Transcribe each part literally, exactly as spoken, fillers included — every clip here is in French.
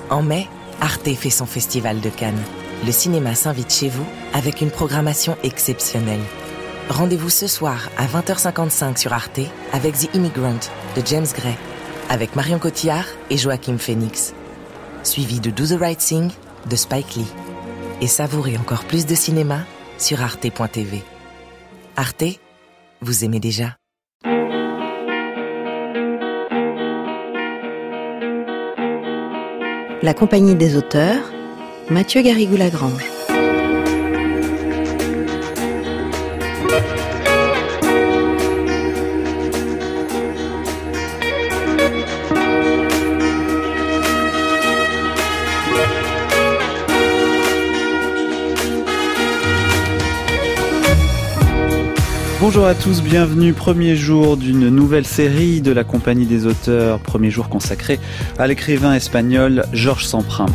En mai, Arte fait son festival de Cannes. Le cinéma s'invite chez vous avec une programmation exceptionnelle. Rendez-vous ce soir à vingt heures cinquante-cinq sur Arte avec The Immigrant de James Gray, avec Marion Cotillard et Joaquin Phoenix, suivi de Do the Right Thing de Spike Lee. Et savourez encore plus de cinéma sur arte point t v. Arte, vous aimez déjà. La compagnie des auteurs, Mathieu Garrigou-Lagrange. Bonjour à tous, bienvenue, premier jour d'une nouvelle série de la compagnie des auteurs, premier jour consacré à l'écrivain espagnol Georges Semprin.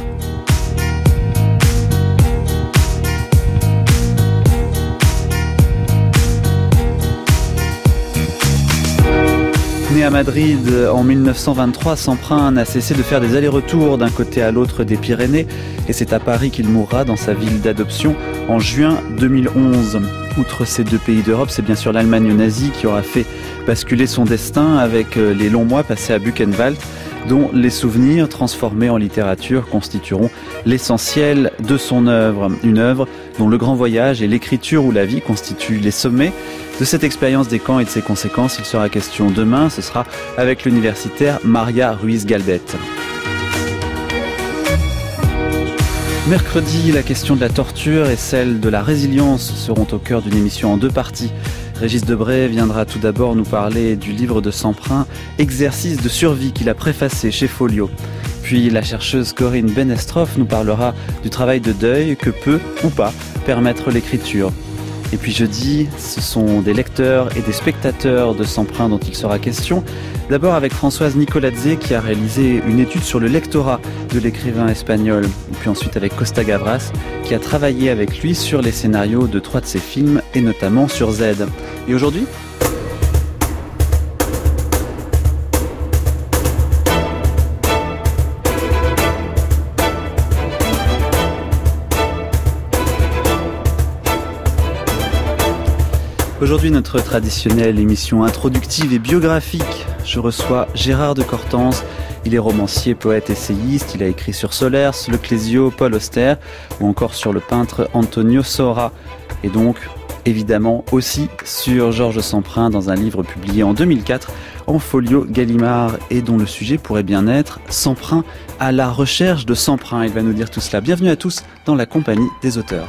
Né à Madrid en mille neuf cent vingt-trois, Semprin n'a cessé de faire des allers-retours d'un côté à l'autre des Pyrénées et c'est à Paris qu'il mourra dans sa ville d'adoption en juin deux mille onze. Outre ces deux pays d'Europe, c'est bien sûr l'Allemagne nazie qui aura fait basculer son destin avec les longs mois passés à Buchenwald, dont les souvenirs transformés en littérature constitueront l'essentiel de son œuvre. Une œuvre dont le grand voyage et l'écriture ou la vie constituent les sommets. De cette expérience des camps et de ses conséquences, il sera question demain. Ce sera avec l'universitaire Maria Ruiz-Galdet. Mercredi, la question de la torture et celle de la résilience seront au cœur d'une émission en deux parties. Régis Debray viendra tout d'abord nous parler du livre de Semprin, Exercice de survie, qu'il a préfacé chez Folio. Puis la chercheuse Corinne Benestroff nous parlera du travail de deuil que peut ou pas permettre l'écriture. Et puis jeudi, ce sont des lecteurs et des spectateurs de Semprin dont il sera question. D'abord avec Françoise Nicoladze qui a réalisé une étude sur le lectorat de l'écrivain espagnol. Et puis ensuite avec Costa Gavras qui a travaillé avec lui sur les scénarios de trois de ses films et notamment sur Z. Et aujourd'hui ? Aujourd'hui, notre traditionnelle émission introductive et biographique. Je reçois Gérard de Cortance. Il est romancier, poète, essayiste. Il a écrit sur Solers, Le Clésio, Paul Auster ou encore sur le peintre Antonio Sora. Et donc, évidemment, aussi sur Georges Semprin dans un livre publié en deux mille quatre en folio Gallimard et dont le sujet pourrait bien être Semprin à la recherche de Semprin. Il va nous dire tout cela. Bienvenue à tous dans la compagnie des auteurs.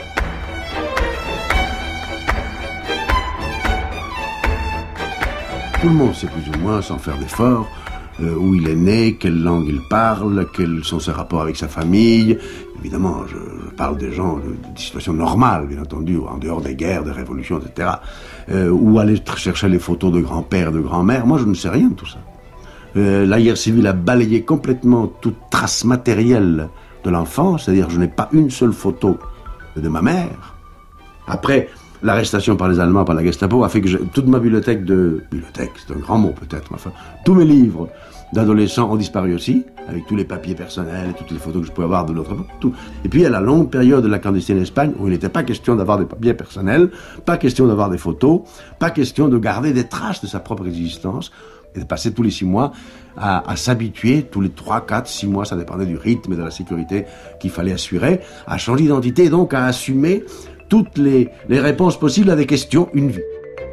Tout le monde sait plus ou moins, sans faire d'efforts, euh, où il est né, quelle langue il parle, quels sont ses rapports avec sa famille. Évidemment, je, je parle des gens, de, de situations normales, bien entendu, en dehors des guerres, des révolutions, et cetera. Euh, où aller chercher les photos de grand-père, de grand-mère. Moi, je ne sais rien de tout ça. Euh, la guerre civile a balayé complètement toute trace matérielle de l'enfant, c'est-à-dire je n'ai pas une seule photo de ma mère. Après... l'arrestation par les Allemands, par la Gestapo, a fait que je, toute ma bibliothèque de... Bibliothèque, c'est un grand mot peut-être, mais enfin... tous mes livres d'adolescents ont disparu aussi, avec tous les papiers personnels, toutes les photos que je pouvais avoir de l'autre... Tout. Et puis, il y a la longue période de la clandestine Espagne, où il n'était pas question d'avoir des papiers personnels, pas question d'avoir des photos, pas question de garder des traces de sa propre existence, et de passer tous les six mois à, à s'habituer, tous les trois, quatre, six mois, ça dépendait du rythme et de la sécurité qu'il fallait assurer, à changer d'identité et donc à assumer toutes les, les réponses possibles à des questions, une vie.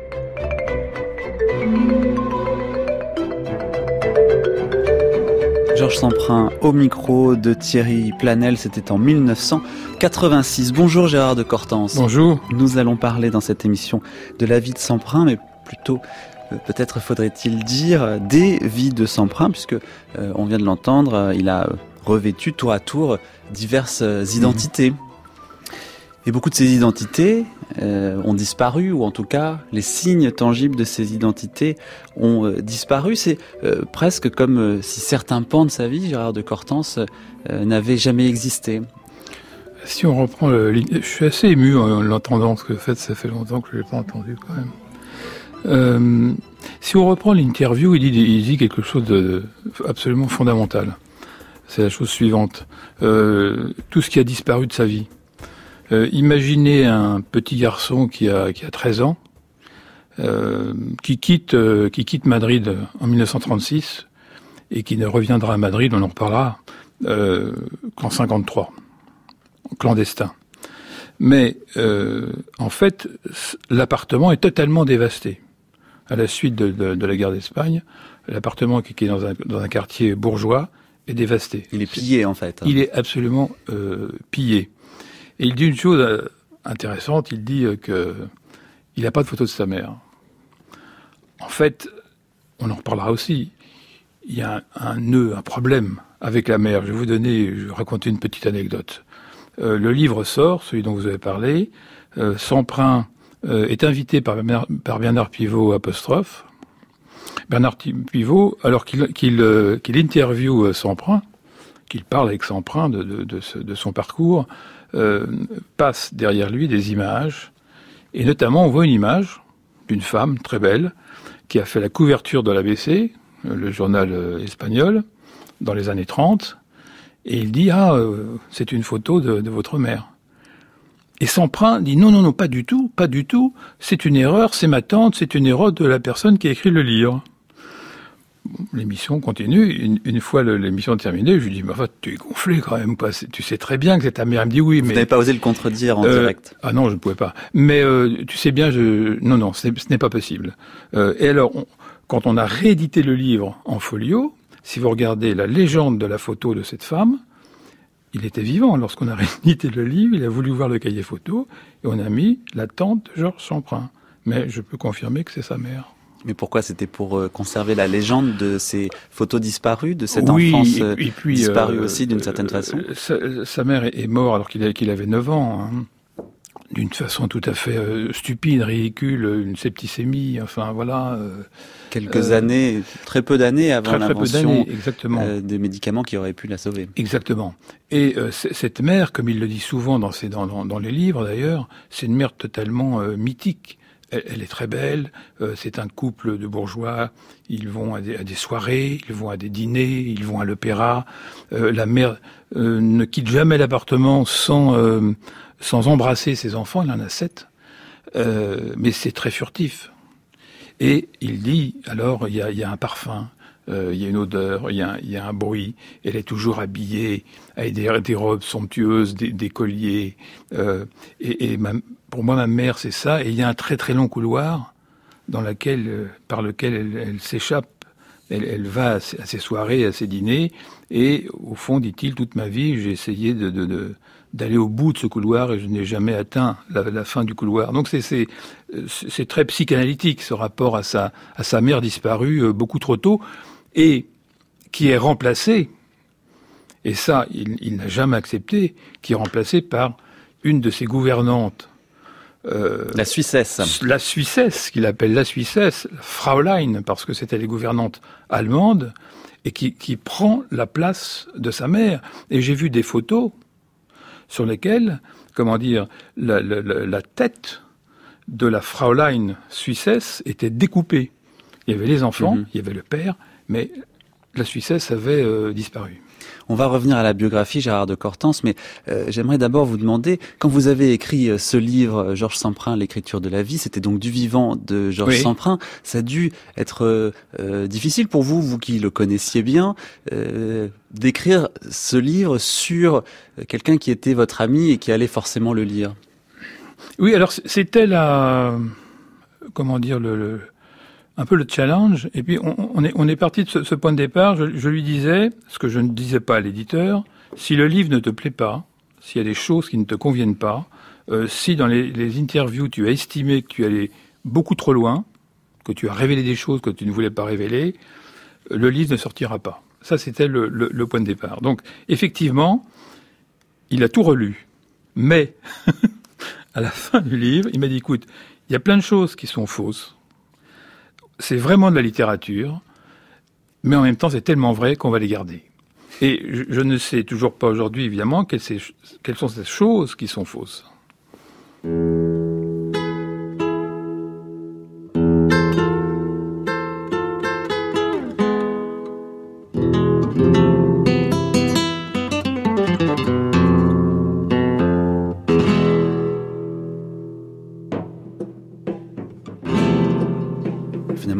Georges Semprin au micro de Thierry Planel, c'était en mille neuf cent quatre-vingt-six. Bonjour Gérard de Cortance. Bonjour. Nous allons parler dans cette émission de la vie de Semprin, mais plutôt euh, peut-être faudrait-il dire des vies de Semprin, puisque euh, on vient de l'entendre, euh, il a revêtu tour à tour diverses euh, identités. Mmh. Et beaucoup de ces identités euh, ont disparu, ou en tout cas, les signes tangibles de ces identités ont euh, disparu. C'est euh, presque comme euh, si certains pans de sa vie, Gérard de Cortance, euh, n'avaient jamais existé. Si on reprend le... Je suis assez ému en l'entendant, parce que en fait, ça fait longtemps que je ne l'ai pas entendu quand même. Euh, si on reprend l'interview, il dit, il dit quelque chose de absolument fondamental. c'est la chose suivante. Euh, tout ce qui a disparu de sa vie. Euh, imaginez un petit garçon qui a, qui a treize ans, euh, qui quitte, euh, qui quitte Madrid en mille neuf cent trente-six et qui ne reviendra à Madrid, on en reparlera, euh, qu'en cinquante-trois, clandestin. Mais euh, en fait, l'appartement est totalement dévasté. À la suite de, de, de la guerre d'Espagne, l'appartement qui, qui est dans un, dans un quartier bourgeois est dévasté. Il est pillé en fait. Il est absolument euh, pillé. Et il dit une chose euh, intéressante, il dit euh, que il n'a pas de photo de sa mère. En fait, on en reparlera aussi, il y a un, un nœud, un problème avec la mère. Je vais vous donner, je vais raconter une petite anecdote. Euh, le livre sort, celui dont vous avez parlé. Euh, Semprin euh, est invité par, par Bernard Pivot apostrophe. Bernard Pivot, alors qu'il qu'il, euh, qu'il interviewe Semprin, qu'il parle avec Semprin de, de, de, ce, de son parcours, euh, passe derrière lui des images. Et notamment, on voit une image d'une femme très belle qui a fait la couverture de l'A B C, le journal euh, espagnol, dans les années trente. Et il dit, ah, euh, c'est une photo de, de votre mère. Et Semprin dit, non, non, non, pas du tout, pas du tout. C'est une erreur, c'est ma tante, c'est une erreur de la personne qui a écrit le livre. L'émission continue. Une, une fois le, l'émission terminée, je lui dis, mais enfin, tu es gonflé quand même, pas. Tu sais très bien que c'est ta mère. Elle me dit oui, mais... Vous n'avez pas osé le contredire en euh, direct. Ah non, je ne pouvais pas. Mais euh, tu sais bien, je... non, non, ce n'est pas possible. Euh, et alors, on, quand on a réédité le livre en folio, si vous regardez la légende de la photo de cette femme, il était vivant. Lorsqu'on a réédité le livre, il a voulu voir le cahier photo, et on a mis la tante de Georges Semprin. Mais je peux confirmer que c'est sa mère. Mais pourquoi? C'était pour euh, conserver la légende de ces photos disparues, de cette oui, enfance euh, et, et puis, disparue euh, aussi d'une certaine façon. Sa, sa mère est morte alors qu'il avait, qu'il avait neuf ans, hein, d'une façon tout à fait euh, stupide, ridicule, une septicémie, enfin voilà. Euh, Quelques euh, années, très peu d'années avant très, très l'invention peu exactement. Euh, des médicaments qui auraient pu la sauver. Exactement. Et euh, cette mère, comme il le dit souvent dans, ses, dans, dans, dans les livres d'ailleurs, c'est une mère totalement euh, mythique. Elle, elle est très belle, euh, c'est un couple de bourgeois, ils vont à des, à des soirées, ils vont à des dîners, ils vont à l'opéra. Euh, la mère euh, ne quitte jamais l'appartement sans, euh, sans embrasser ses enfants, il en a sept, euh, mais c'est très furtif. Et il dit, alors, il y a, il y a un parfum, euh, il y a une odeur, il y a, il y a un bruit, elle est toujours habillée avec des, des robes somptueuses, des, des colliers, euh, et, et ma, pour moi, ma mère, c'est ça, et il y a un très très long couloir dans lequel, euh, par lequel elle, elle s'échappe, elle, elle va à ses, à ses soirées, à ses dîners, et au fond, dit-il, toute ma vie, j'ai essayé de, de, de d'aller au bout de ce couloir et je n'ai jamais atteint la, la fin du couloir. Donc c'est, c'est, c'est très psychanalytique, ce rapport à sa, à sa mère disparue euh, beaucoup trop tôt, et qui est remplacée, et ça, il, il n'a jamais accepté, qui est remplacée par une de ses gouvernantes. Euh, la Suissesse. La Suissesse, qu'il appelle la Suissesse, Fraulein, parce que c'était les gouvernantes allemandes, et qui, qui prend la place de sa mère. Et j'ai vu des photos sur lesquelles, comment dire, la, la, la tête de la Fraulein Suissesse était découpée. Il y avait les enfants, mmh. il y avait le père, mais la Suissesse avait euh, disparu. On va revenir à la biographie, Gérard de Cortance, mais euh, j'aimerais d'abord vous demander, quand vous avez écrit euh, ce livre, Georges Semprin, l'écriture de la vie, c'était donc du vivant de Georges oui. Semprin, ça a dû être euh, euh, difficile pour vous, vous qui le connaissiez bien, euh, d'écrire ce livre sur quelqu'un qui était votre ami et qui allait forcément le lire. Oui, alors c'était la... comment dire, le... le... un peu le challenge, et puis on, on est, on est parti de ce, ce point de départ. Je, je lui disais, ce que je ne disais pas à l'éditeur, si le livre ne te plaît pas, s'il y a des choses qui ne te conviennent pas, euh, si dans les, les interviews tu as estimé que tu allais beaucoup trop loin, que tu as révélé des choses que tu ne voulais pas révéler, le livre ne sortira pas. Ça, c'était le, le, le point de départ. Donc, effectivement, il a tout relu, mais à la fin du livre, il m'a dit, écoute, il y a plein de choses qui sont fausses. C'est vraiment de la littérature, mais en même temps, c'est tellement vrai qu'on va les garder. Et je, je ne sais toujours pas aujourd'hui, évidemment, quelles, ces, quelles sont ces choses qui sont fausses.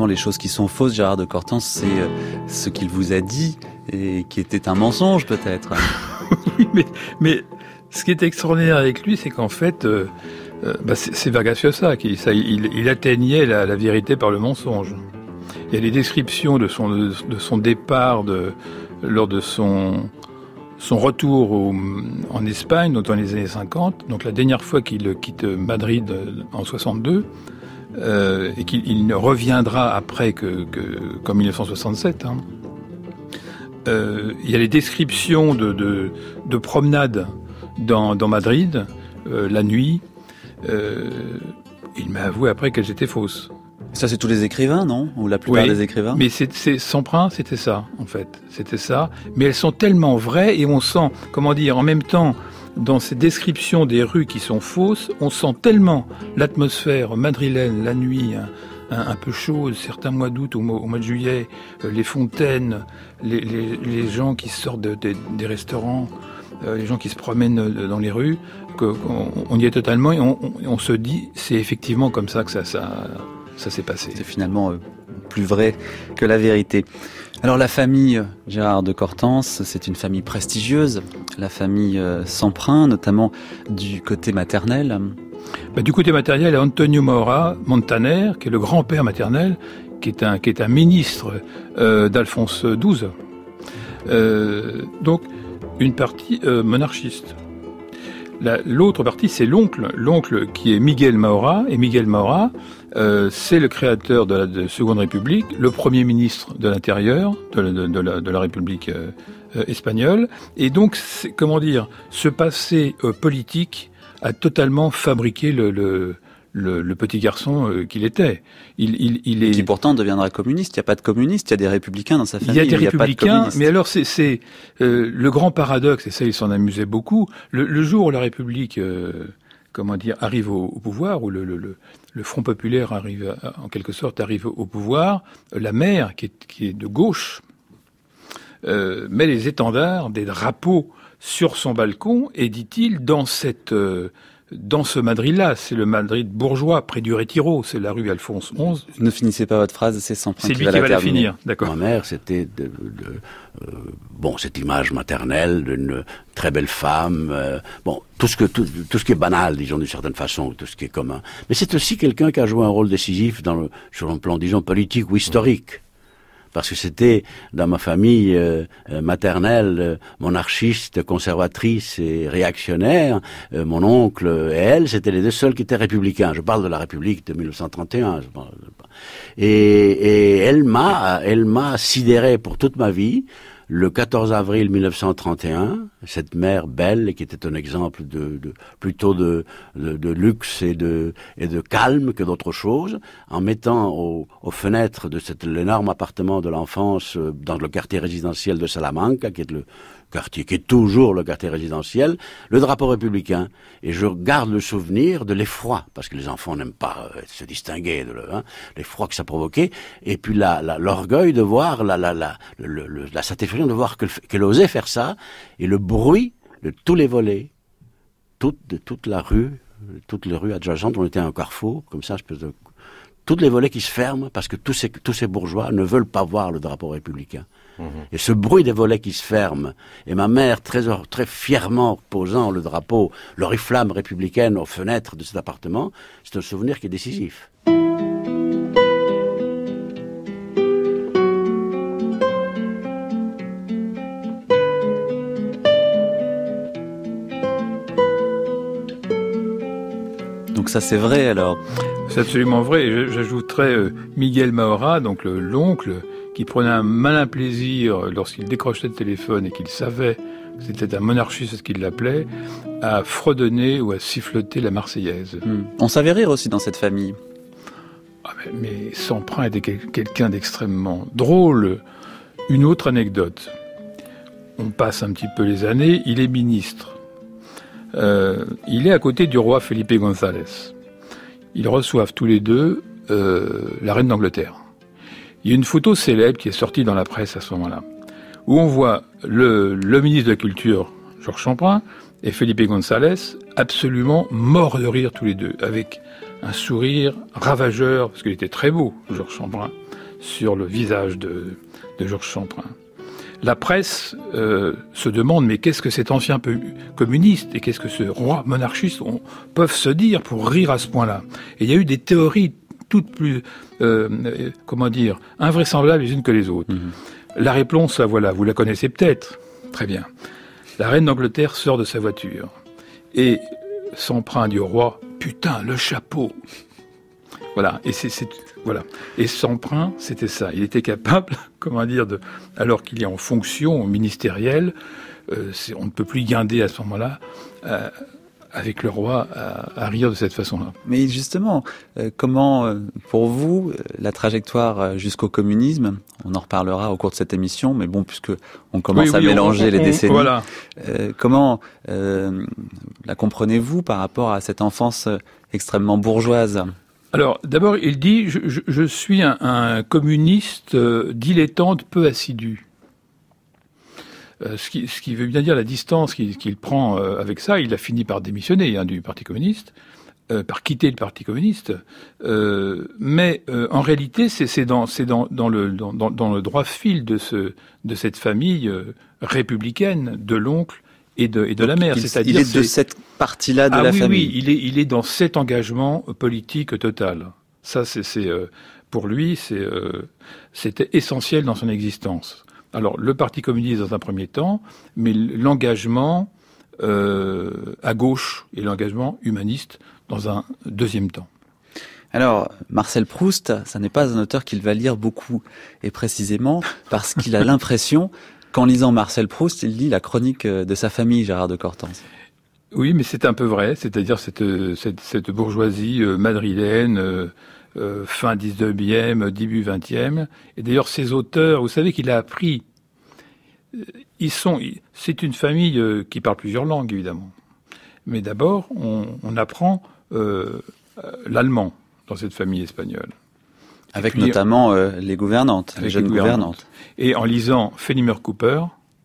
finalement les choses qui sont fausses, Gérard de Cortance, c'est euh, ce qu'il vous a dit et qui était un mensonge peut-être. Oui, mais, mais ce qui est extraordinaire avec lui, c'est qu'en fait, euh, euh, bah c'est, c'est Vargas Llosa qui ça, il, il atteignait la, la vérité par le mensonge. Il y a des descriptions de son, de, de son départ de, lors de son, son retour au, en Espagne, donc dans les années cinquante, donc la dernière fois qu'il quitte Madrid en soixante-deux, euh, et qu'il il ne reviendra après que, que, qu'en dix-neuf cent soixante-sept. Hein. Euh, il y a les descriptions de, de, de promenades dans, dans Madrid, euh, la nuit. Euh, il m'a avoué après qu'elles étaient fausses. Ça, c'est tous les écrivains, non? Ou la plupart oui, des écrivains? Mais c'est, c'est, Semprin, c'était ça, en fait. C'était ça. Mais elles sont tellement vraies et on sent, comment dire, en même temps, dans ces descriptions des rues qui sont fausses, on sent tellement l'atmosphère madrilène, la nuit, hein, un, un peu chaude, certains mois d'août, au mois, au mois de juillet, euh, les fontaines, les, les, les gens qui sortent de, de, des restaurants, euh, les gens qui se promènent dans les rues, que, qu'on, on y est totalement et on, on, on se dit, c'est effectivement comme ça que ça... ça Ça s'est passé. C'est finalement euh, plus vrai que la vérité. Alors la famille Gérard de Cortance, c'est une famille prestigieuse, la famille euh, Semprin, notamment du côté maternel. Bah, du côté maternel, il y a Antonio Maura Montaner, qui est le grand-père maternel, qui est un, qui est un ministre euh, d'Alphonse douze. Euh, donc une partie euh, monarchiste. La, l'autre partie, c'est l'oncle, l'oncle qui est Miguel Maura, et Miguel Maura, euh, c'est le créateur de la de Seconde République, le premier ministre de l'Intérieur de la, de, de la, de la République euh, euh, espagnole, et donc, c'est, comment dire, ce passé euh, politique a totalement fabriqué le, le, le, le petit garçon euh, qu'il était. Il, il, il est... Qui pourtant deviendra communiste. Il n'y a pas de communistes, il y a des républicains dans sa famille. Il y a des il républicains, mais alors c'est, c'est euh, le grand paradoxe, et ça il s'en amusait beaucoup, le, le jour où la République, euh, comment dire, arrive au, au pouvoir, où le, le, le, le Front populaire arrive, à, en quelque sorte, arrive au pouvoir, la mère, qui est, qui est de gauche, euh, met les étendards, des drapeaux sur son balcon, et dit-il, dans cette... Euh, dans ce Madrid-là, c'est le Madrid bourgeois, près du Retiro, c'est la rue Alphonse onze. Ne finissez pas votre phrase, c'est Semprin qui va la C'est lui qui va la finir, d'accord. Ma mère, c'était de, de, euh, bon, cette image maternelle d'une très belle femme, euh, bon, tout ce que tout, tout ce qui est banal, disons d'une certaine façon, tout ce qui est commun. Mais c'est aussi quelqu'un qui a joué un rôle décisif dans le, sur un plan, disons, politique ou historique. Parce que c'était, dans ma famille euh, maternelle, euh, monarchiste, conservatrice et réactionnaire, euh, mon oncle et elle, c'était les deux seuls qui étaient républicains. Je parle de la République de dix-neuf cent trente et un. Je parle, et, et elle m'a, elle m'a sidéré pour toute ma vie. Le quatorze avril dix-neuf cent trente et un, cette mère belle, qui était un exemple de, de plutôt de, de, de luxe et de, et de calme que d'autre chose, en mettant au, aux fenêtres de cet l'énorme appartement de l'enfance dans le quartier résidentiel de Salamanca, qui est le quartier, qui est toujours le quartier résidentiel, le drapeau républicain. Et je garde le souvenir de l'effroi, parce que les enfants n'aiment pas euh, se distinguer, de le, hein, l'effroi que ça provoquait, et puis la, la, l'orgueil de voir, la, la, la, le, le, la satisfaction de voir que, qu'elle osait faire ça, et le bruit de tous les volets, toute, de toute la rue, toutes les rues adjacentes, on était à un carrefour, comme ça, espèce de... Toutes les volets qui se ferment, parce que tous ces, tous ces bourgeois ne veulent pas voir le drapeau républicain. Mmh. Et ce bruit des volets qui se ferment, et ma mère très, très fièrement posant le drapeau, l'oriflamme républicaine aux fenêtres de cet appartement, c'est un souvenir qui est décisif. Donc ça c'est vrai alors. C'est absolument vrai. Et j'ajouterais euh, Miguel Maura, donc le, l'oncle, qui prenait un malin plaisir lorsqu'il décrochait le téléphone et qu'il savait que c'était un monarchiste, c'est ce qu'il l'appelait, à fredonner ou à siffloter la Marseillaise. Mmh. On savait rire aussi dans cette famille. Ah mais, mais Semprin était quel, quelqu'un d'extrêmement drôle. Une autre anecdote. On passe un petit peu les années, il est ministre. Euh, il est à côté du roi Felipe González. Ils reçoivent tous les deux euh, la reine d'Angleterre. Il y a une photo célèbre qui est sortie dans la presse à ce moment-là, où on voit le, le ministre de la Culture, Georges Semprin, et Felipe González, absolument morts de rire tous les deux, avec un sourire ravageur, parce qu'il était très beau, Georges Semprin, sur le visage de, de Georges Semprin. La presse euh, se demande, mais qu'est-ce que cet ancien communiste et qu'est-ce que ce roi monarchiste on, peuvent se dire pour rire à ce point-là? Et il y a eu des théories toutes plus, euh, comment dire, invraisemblables les unes que les autres. Mmh. La réponse, la voilà, vous la connaissez peut-être. Très bien. La reine d'Angleterre sort de sa voiture et Semprin dit au roi, putain, le chapeau. Voilà. Et c'est, c'est voilà. Et Semprin, c'était ça. Il était capable, comment dire, de, alors qu'il est en fonction ministérielle, euh, c'est, on ne peut plus guinder à ce moment-là, euh, avec le roi, à, à rire de cette façon-là. Mais justement, euh, comment, euh, pour vous, la trajectoire jusqu'au communisme, on en reparlera au cours de cette émission, mais bon, puisque on commence oui, oui, à mélanger on, on, les décennies, voilà. euh, comment euh, la comprenez-vous par rapport à cette enfance extrêmement bourgeoise ? Alors, d'abord, il dit, je, je, je suis un, un communiste euh, dilettante peu assidu. Euh, ce, qui, ce qui veut bien dire la distance qu'il, qu'il prend euh, avec ça. Il a fini par démissionner hein, du Parti communiste, euh, par quitter le Parti communiste. Euh, mais euh, en réalité, c'est, c'est, dans, c'est dans, dans, le, dans, dans le droit fil de, ce, de cette famille euh, républicaine, de l'oncle et de, et de la mère. Il, C'est-à-dire il est de c'est... cette partie-là de ah, la oui, famille. Oui, il est, il est dans cet engagement politique total. Ça, c'est, c'est euh, pour lui, c'est, euh, c'était essentiel dans son existence. Alors, le Parti communiste dans un premier temps, mais l'engagement euh, à gauche et l'engagement humaniste dans un deuxième temps. Alors, Marcel Proust, ça n'est pas un auteur qu'il va lire beaucoup, et précisément parce qu'il a l'impression qu'en lisant Marcel Proust, il lit la chronique de sa famille, Gérard de Cortance. Oui, mais c'est un peu vrai, c'est-à-dire cette, cette, cette bourgeoisie madrilène, euh, euh, fin dix-neuvième, début vingtième. Et d'ailleurs, ces auteurs, vous savez qu'il a appris, ils sont, c'est une famille qui parle plusieurs langues, évidemment. Mais d'abord, on, on apprend euh, l'allemand dans cette famille espagnole. Avec puis, notamment euh, les gouvernantes, les jeunes les gouvernantes. gouvernantes. Et en lisant Fenimore Cooper,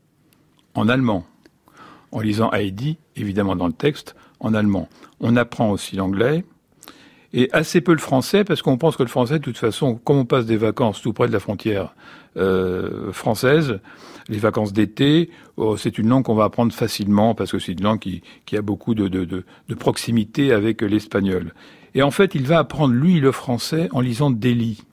en allemand. En lisant Heidi, évidemment dans le texte, en allemand. On apprend aussi l'anglais, et assez peu le français, parce qu'on pense que le français, de toute façon, comme on passe des vacances tout près de la frontière euh, française, les vacances d'été, oh, c'est une langue qu'on va apprendre facilement, parce que c'est une langue qui, qui a beaucoup de, de, de, de proximité avec l'espagnol. Et en fait, il va apprendre, lui, le français en lisant Delhi.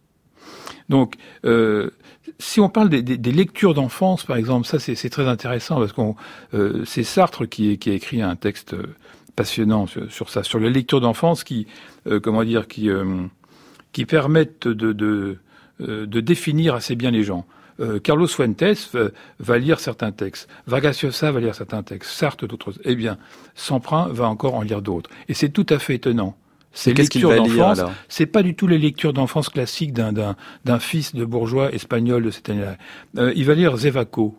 Donc, euh, si on parle des, des, des lectures d'enfance, par exemple, ça c'est, c'est très intéressant parce qu'on, euh, c'est Sartre qui, qui a écrit un texte passionnant sur, sur ça, sur les lectures d'enfance qui, euh, comment dire, qui, euh, qui permettent de, de, euh, de définir assez bien les gens. Euh, Carlos Fuentes va, va lire certains textes, Vargas Llosa va lire certains textes, Sartre d'autres. Eh bien, Semprin va encore en lire d'autres, et c'est tout à fait étonnant. Ces Qu'est-ce lectures d'enfance, lire, c'est pas du tout les lectures d'enfance classiques d'un, d'un, d'un fils de bourgeois espagnol de cette année-là. Euh, il va lire Zevaco.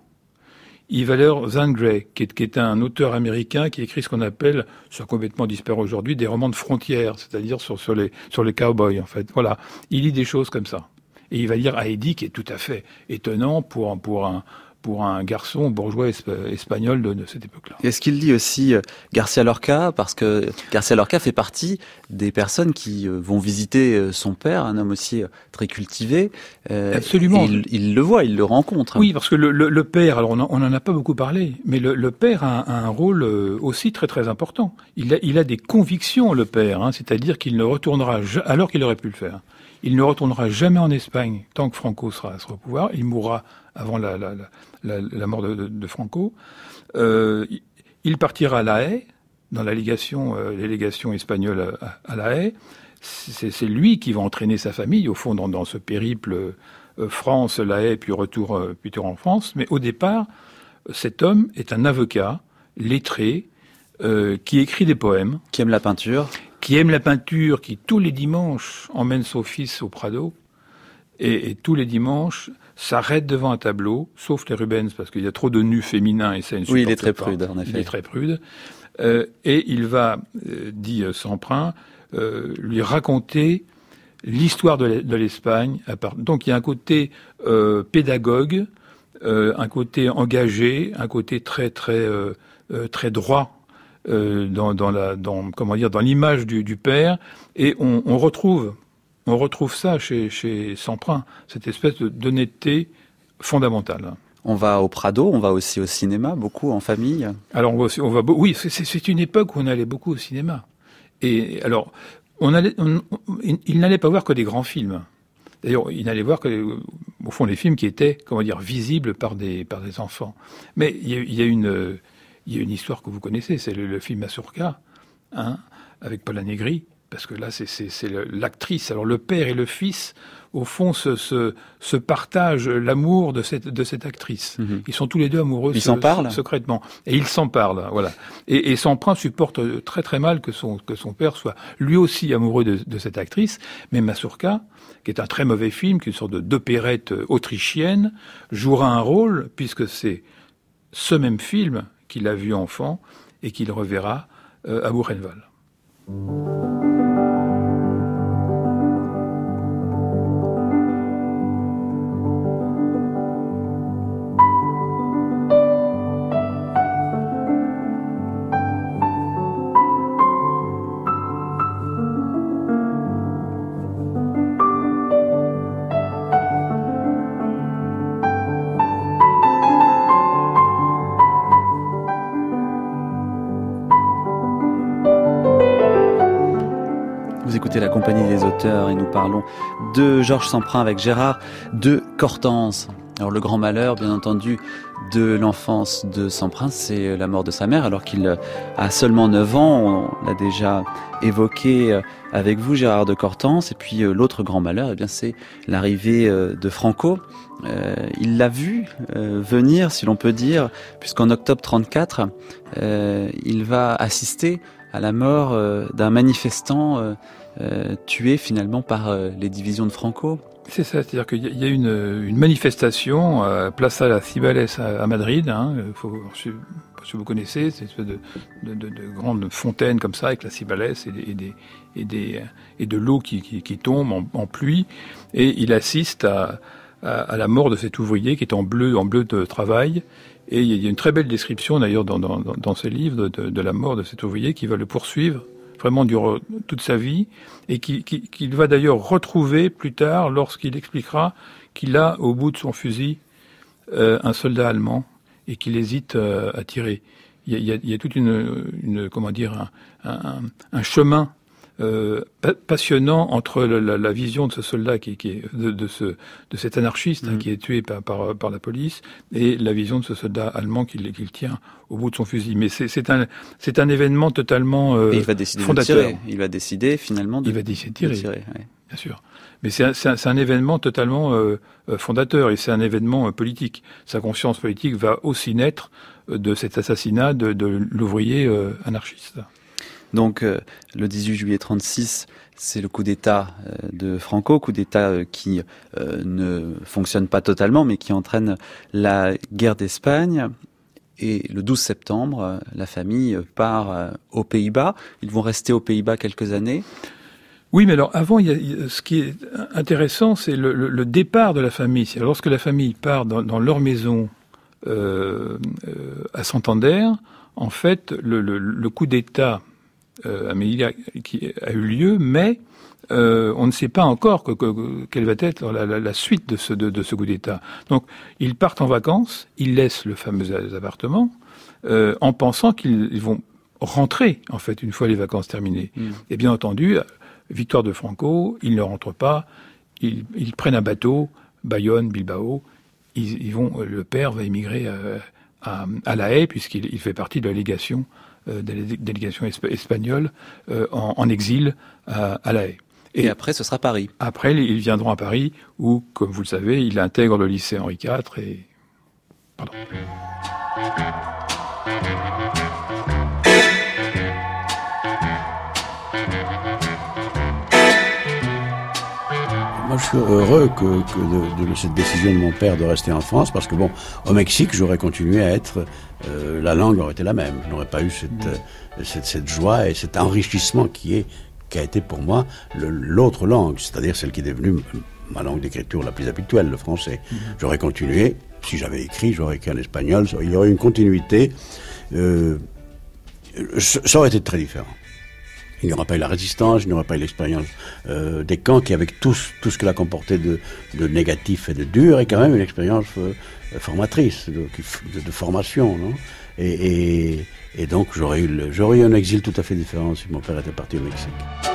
Il va lire Zane Grey, qui est, qui est un auteur américain qui écrit ce qu'on appelle, c'est complètement disparu aujourd'hui, des romans de frontières, c'est-à-dire sur, sur les, sur les cowboys, en fait. Voilà. Il lit des choses comme ça. Et il va lire Heidi, qui est tout à fait étonnant pour, pour un, pour un garçon bourgeois espagnol de, de cette époque-là. Est-ce qu'il lit aussi Garcia Lorca? Parce que Garcia Lorca fait partie des personnes qui vont visiter son père, un homme aussi très cultivé. Euh, Absolument. Il, il le voit, il le rencontre. Oui, parce que le, le, le père, alors on n'en a pas beaucoup parlé, mais le, le père a, a un rôle aussi très très important. Il a, il a des convictions, le père, hein, c'est-à-dire qu'il ne retournera, alors qu'il aurait pu le faire, il ne retournera jamais en Espagne tant que Franco sera, sera au pouvoir. Il mourra avant la, la, la, la mort de, de, de Franco. Euh, il partira à La Haye, dans la légation, euh, légation espagnole à, à La Haye. C'est, c'est lui qui va entraîner sa famille, au fond, dans, dans ce périple euh, France, La Haye, puis retour, euh, puis retour en France. Mais au départ, cet homme est un avocat lettré euh, qui écrit des poèmes. Qui aime la peinture. Qui aime la peinture, qui tous les dimanches emmène son fils au Prado. Et, et tous les dimanches s'arrête devant un tableau, sauf les Rubens, parce qu'il y a trop de nus féminins et ça ne supporte pas. Oui, il est très prude, en effet. Il est très prude. Euh, et il va, euh, dit Semprin, euh, lui raconter l'histoire de, de l'Espagne. Donc il y a un côté euh, pédagogue, euh, un côté engagé, un côté très très euh, euh, très droit euh, dans, dans, la, dans, comment dire, dans l'image du, du père, et on, on retrouve, on retrouve ça chez, chez Semprin, cette espèce de, d'honnêteté fondamentale. On va au Prado, on va aussi au cinéma, beaucoup en famille. Alors on va, aussi, on va oui, c'est, c'est une époque où on allait beaucoup au cinéma. Et alors, on allait, on, on, il n'allait pas voir que des grands films. D'ailleurs, il n'allait voir que, au fond, des films qui étaient, comment dire, visibles par des par des enfants. Mais il y a, il y a une il y a une histoire que vous connaissez, c'est le, le film Mazurka, hein, avec Paula Negri, parce que là, c'est c'est, c'est l'actrice. Alors le père et le fils, au fond, se, se, se partagent l'amour de cette, de cette actrice. Mmh. Ils sont tous les deux amoureux. Ils se, s'en parlent secrètement. Et ils s'en parlent, voilà. Et, et Semprin supporte très très mal que son, que son père soit lui aussi amoureux de, de cette actrice. Mais Mazurka, qui est un très mauvais film, qui est une sorte de d'opérette autrichienne, jouera un rôle, puisque c'est ce même film qu'il a vu enfant et qu'il reverra euh, à Buchenwald. La compagnie des auteurs et nous parlons de Georges Semprin avec Gérard de Cortance. Alors le grand malheur, bien entendu, de l'enfance de Semprin, c'est la mort de sa mère alors qu'il a seulement neuf ans. On l'a déjà évoqué avec vous, Gérard de Cortance. Et puis l'autre grand malheur, eh bien, c'est l'arrivée de Franco. Euh, il l'a vu euh, venir, si l'on peut dire, puisqu'en octobre trente-quatre, euh, il va assister à la mort euh, d'un manifestant euh, Euh, tué finalement par euh, les divisions de Franco. C'est ça, c'est-à-dire qu'il y a une, une manifestation à Plaza Las Cibeles à, à Madrid. Hein, faut, si, si vous connaissez, c'est une espèce de, de, de, de grande fontaine comme ça avec la Cibeles et, des, et, des, et, des, et de l'eau qui, qui, qui tombe en, en pluie. Et il assiste à, à, à la mort de cet ouvrier qui est en bleu, en bleu de travail. Et il y a une très belle description d'ailleurs dans, dans, dans ce livre de, de la mort de cet ouvrier qui va le poursuivre vraiment durant toute sa vie, et qu'il qui, qui va d'ailleurs retrouver plus tard lorsqu'il expliquera qu'il a au bout de son fusil euh, un soldat allemand et qu'il hésite euh, à tirer. Il y a, il y a, il y a toute une, une comment dire, un, un, un chemin euh, passionnant entre la, la vision de ce soldat qui, qui est de, de ce de cet anarchiste mmh. hein, qui est tué par, par par la police et la vision de ce soldat allemand qu'il qu'il tient au bout de son fusil. Mais c'est c'est un c'est un événement totalement euh, et il va décider fondateur. De tirer. Il va décider finalement de il va décider de tirer. De tirer ouais. Bien sûr. Mais c'est un, c'est un, c'est un événement totalement euh, fondateur et c'est un événement euh, politique. Sa conscience politique va aussi naître euh, de cet assassinat de, de l'ouvrier euh, anarchiste. Donc euh, le dix-huit juillet trente-six, c'est le coup d'État euh, de Franco, coup d'État euh, qui euh, ne fonctionne pas totalement, mais qui entraîne la guerre d'Espagne. Et le douze septembre, euh, la famille part euh, aux Pays-Bas. Ils vont rester aux Pays-Bas quelques années. Oui, mais alors avant, il y a, il y a, ce qui est intéressant, c'est le, le, le départ de la famille. C'est lorsque la famille part dans, dans leur maison euh, euh, à Santander, en fait, le, le, le coup d'État Euh, Amélie, qui a eu lieu, mais euh, on ne sait pas encore que, que, quelle va être la, la, la suite de ce, de, de ce coup d'État. Donc, ils partent en vacances, ils laissent le fameux appartement, euh, en pensant qu'ils vont rentrer, en fait, une fois les vacances terminées. Mmh. Et bien entendu, victoire de Franco, ils ne rentrent pas, ils, ils prennent un bateau, Bayonne, Bilbao, ils, ils vont, le père va émigrer à, à, à La Haye, puisqu'il il fait partie de la légation Euh, de la délégation espagnole euh, en, en exil à, à La Haye. Et, Et après, ce sera Paris. Après, ils viendront à Paris, où, comme vous le savez, il intègre le lycée Henri quatre et... Pardon. Moi, je suis heureux que, que de, de cette décision de mon père de rester en France, parce que bon, au Mexique, j'aurais continué à être, euh, la langue aurait été la même. Je n'aurais pas eu cette, mmh. cette, cette joie et cet enrichissement qui est, qui a été pour moi le, l'autre langue, c'est-à-dire celle qui est devenue ma langue d'écriture la plus habituelle, le français. Mmh. J'aurais continué, si j'avais écrit, j'aurais écrit en espagnol, il y aurait une continuité. Euh, Ça aurait été très différent. Il n'y aura pas eu la résistance, il n'y aura pas eu l'expérience euh, des camps qui, avec tout, tout ce que cela comportait de, de négatif et de dur, est quand même une expérience euh, formatrice, de, de, de formation, non ? Et, et, et donc j'aurais eu, le, j'aurais eu un exil tout à fait différent si mon père était parti au Mexique.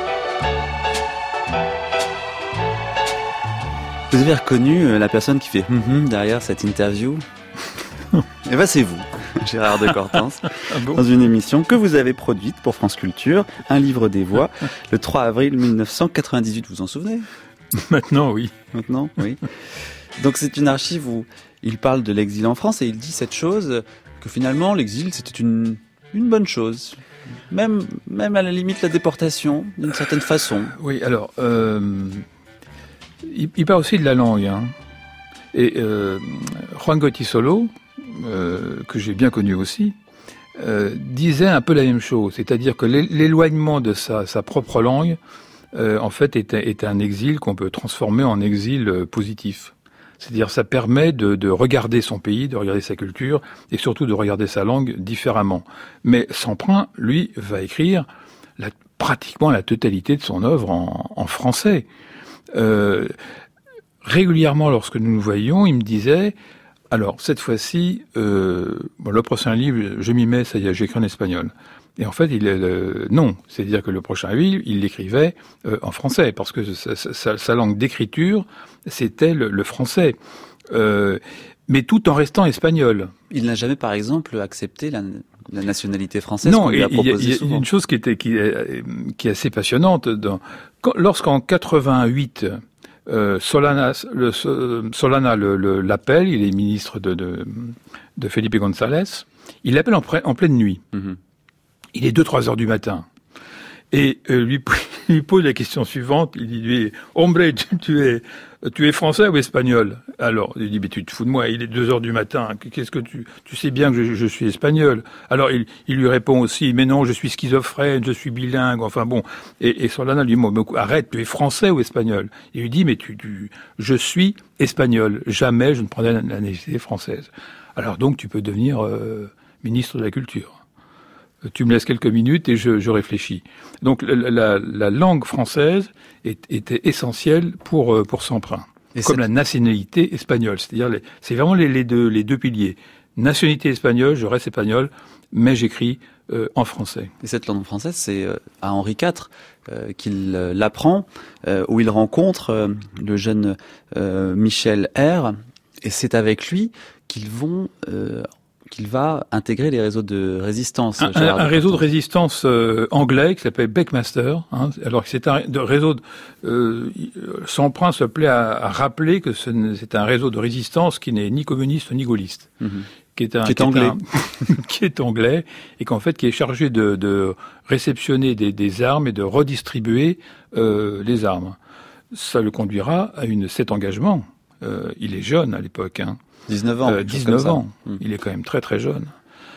Vous avez reconnu la personne qui fait hum hum derrière cette interview ? Eh ben c'est vous, Gérard de Cortens, ah bon dans une émission que vous avez produite pour France Culture, Un livre des voix, le trois avril mille neuf cent quatre-vingt-dix-huit, vous vous en souvenez ? Maintenant, oui. Maintenant, oui. Donc c'est une archive où il parle de l'exil en France et il dit cette chose, que finalement l'exil c'était une, une bonne chose. Même, même à la limite la déportation, d'une certaine façon. Oui, alors, euh, il, il parle aussi de la langue. Hein. Et euh, Juan Goytisolo, euh, que j'ai bien connu aussi, euh, disait un peu la même chose. C'est-à-dire que l'éloignement de sa, sa propre langue, euh, en fait, est, est un exil qu'on peut transformer en exil euh, positif. C'est-à-dire ça permet de, de regarder son pays, de regarder sa culture, et surtout de regarder sa langue différemment. Mais Semprin, lui, va écrire la, pratiquement la totalité de son œuvre en, en français. Euh, régulièrement, lorsque nous nous voyions, il me disait... Alors, cette fois-ci, euh, bon, le prochain livre, je m'y mets, ça y est, j'écris en espagnol. Et en fait, il est le, non. C'est-à-dire que le prochain livre, il l'écrivait euh, en français, parce que sa, sa, sa langue d'écriture, c'était le, le français. Euh, mais tout en restant espagnol. Il n'a jamais, par exemple, accepté la, la nationalité française non, qu'on lui a proposée souvent. Non, il y a une chose qui, était, qui, est, qui est assez passionnante. Dans, quand, lorsqu'en quatre-vingt-huit... Euh, Solana, le, Solana le, le, l'appelle, il est ministre de, de, de Felipe González, il l'appelle en, pre, en pleine nuit. Mm-hmm. Il est deux trois heures du matin. Et euh, lui, lui pose la question suivante, il dit lui, hombre, tu, tu, es, tu es français ou espagnol ? Alors, il dit, mais tu te fous de moi, il est deux heures du matin, qu'est-ce que tu... Tu sais bien que je, je suis espagnol. Alors, il, il lui répond aussi, mais non, je suis schizophrène, je suis bilingue, enfin bon. Et, et Solana lui dit, arrête, tu es français ou espagnol ? Il lui dit, mais tu, tu, je suis espagnol, jamais je ne prendrai la nationalité française. Alors donc, tu peux devenir euh, ministre de la Culture. Tu me laisses quelques minutes et je, je réfléchis. Donc la, la, la langue française est, était essentielle pour pour Semprin, et comme cette... la nationalité espagnole. C'est-à-dire, les, c'est vraiment les, les deux les deux piliers. Nationalité espagnole, je reste espagnol, mais j'écris euh, en français. Et cette langue française, c'est euh, à Henri quatre euh, qu'il euh, l'apprend, euh, où il rencontre euh, le jeune euh, Michel R. Et c'est avec lui qu'ils vont euh, qu'il va intégrer les réseaux de résistance. Un, un, un réseau de résistance euh, anglais qui s'appelle Beckmaster. Hein, alors que c'est un de réseau de, euh, Semprin se plaît à, à rappeler que ce, c'est un réseau de résistance qui n'est ni communiste ni gaulliste, mm-hmm. qui est un qui est qui anglais, est un, qui est anglais et qu'en fait qui est chargé de, de réceptionner des, des armes et de redistribuer euh, les armes. Ça le conduira à une cet engagement. Euh, il est jeune à l'époque. Hein. dix-neuf ans. Euh, dix-neuf ans. Mmh. Il est quand même très très jeune.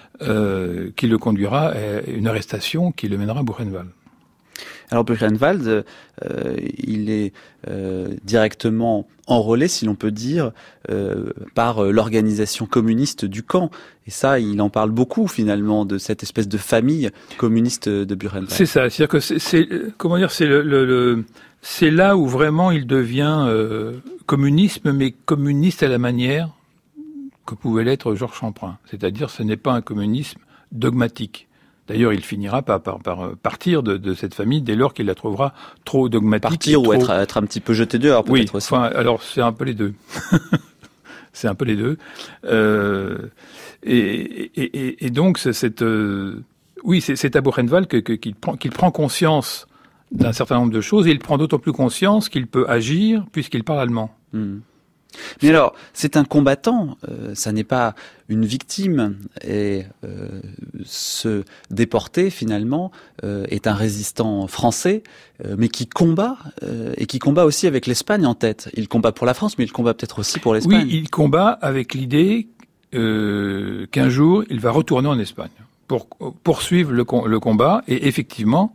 Euh, qui le conduira à une arrestation qui le mènera à Buchenwald. Alors Buchenwald, euh, il est euh, directement enrôlé, si l'on peut dire, euh, par l'organisation communiste du camp. Et ça, il en parle beaucoup finalement de cette espèce de famille communiste de Buchenwald. C'est ça. C'est-à-dire que c'est, c'est comment dire, c'est le, le, le c'est là où vraiment il devient euh, communisme, mais communiste à la manière que pouvait l'être Georges Semprin. C'est-à-dire, ce n'est pas un communisme dogmatique. D'ailleurs, il finira par, par, par partir de, de cette famille dès lors qu'il la trouvera trop dogmatique. Partir trop... ou être, être un petit peu jeté dehors, peut-être oui, aussi. Enfin, alors, c'est un peu les deux. c'est un peu les deux. Euh, et, et, et, et donc, c'est cette... Euh, oui, c'est, c'est à Buchenwald que, que, qu'il, prend, qu'il prend conscience d'un certain nombre de choses, et il prend d'autant plus conscience qu'il peut agir puisqu'il parle allemand. Mmh. Mais alors, c'est un combattant, euh, ça n'est pas une victime, et euh, se déporter finalement euh, est un résistant français, euh, mais qui combat, euh, et qui combat aussi avec l'Espagne en tête. Il combat pour la France, mais il combat peut-être aussi pour l'Espagne. Oui, il combat avec l'idée euh, qu'un jour, il va retourner en Espagne pour poursuivre le, le combat, et effectivement,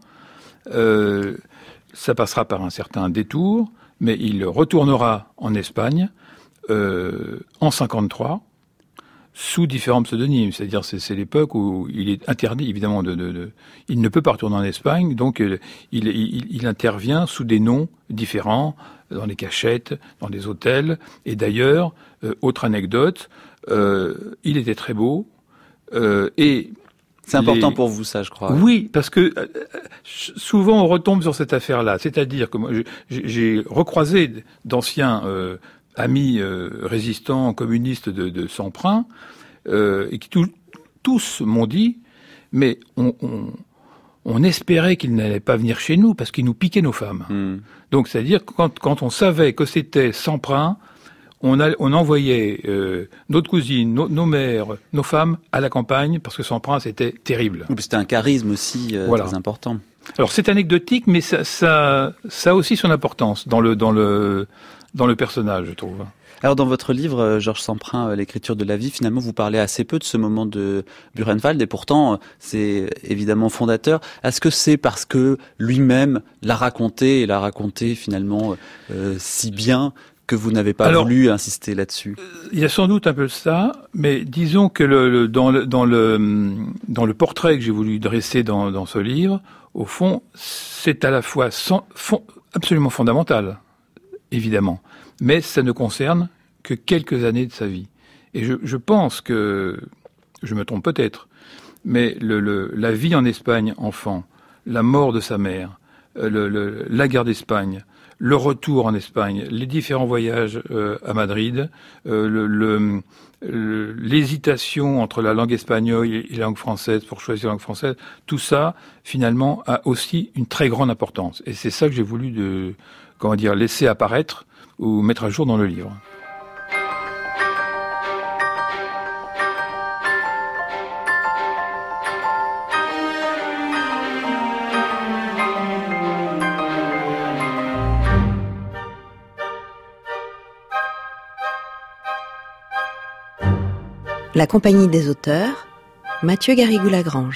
euh, ça passera par un certain détour, mais il retournera en Espagne euh, en cinquante-trois, sous différents pseudonymes. C'est-à-dire, c'est, c'est l'époque où il est interdit, évidemment, de, de, de il ne peut pas retourner en Espagne, donc il, il, il intervient sous des noms différents, dans les cachettes, dans des hôtels. Et d'ailleurs, euh, autre anecdote, euh, il était très beau, euh, et c'est important les... pour vous, ça, je crois. Oui, parce que euh, souvent on retombe sur cette affaire-là. C'est-à-dire que moi, j'ai, j'ai recroisé d'anciens euh, amis euh, résistants communistes de, de Semprin, euh, et qui tout, tous m'ont dit, mais on, on, on espérait qu'ils n'allaient pas venir chez nous parce qu'ils nous piquaient nos femmes. Mm. Donc, c'est-à-dire que quand, quand on savait que c'était Semprin, on, a, on envoyait euh, notre cousine, no, nos mères, nos femmes à la campagne parce que Semprin, c'était terrible. C'était un charisme aussi euh, voilà. très important. Alors, c'est anecdotique, mais ça, ça, ça a aussi son importance dans le, dans le, dans le personnage, je trouve. Alors, dans votre livre, Georges Semprin, l'écriture de la vie, finalement, vous parlez assez peu de ce moment de Buchenwald, et pourtant, c'est évidemment fondateur. Est-ce que c'est parce que lui-même l'a raconté, et l'a raconté finalement euh, si bien que vous n'avez pas Alors, voulu insister là-dessus? Il y a sans doute un peu de ça, mais disons que le, le, dans, le, dans, le, dans le portrait que j'ai voulu dresser dans, dans ce livre, au fond, c'est à la fois sans, fond, absolument fondamental, évidemment, mais ça ne concerne que quelques années de sa vie. Et je, je pense que, je me trompe peut-être, mais le, le, la vie en Espagne, enfant, la mort de sa mère, le, le, la guerre d'Espagne, le retour en Espagne, les différents voyages euh, à Madrid, euh, le, le, le, l'hésitation entre la langue espagnole et la langue française pour choisir la langue française, tout ça, finalement, a aussi une très grande importance. Et c'est ça que j'ai voulu de, comment dire, laisser apparaître ou mettre à jour dans le livre. La compagnie des auteurs, Mathieu Garrigou-Lagrange.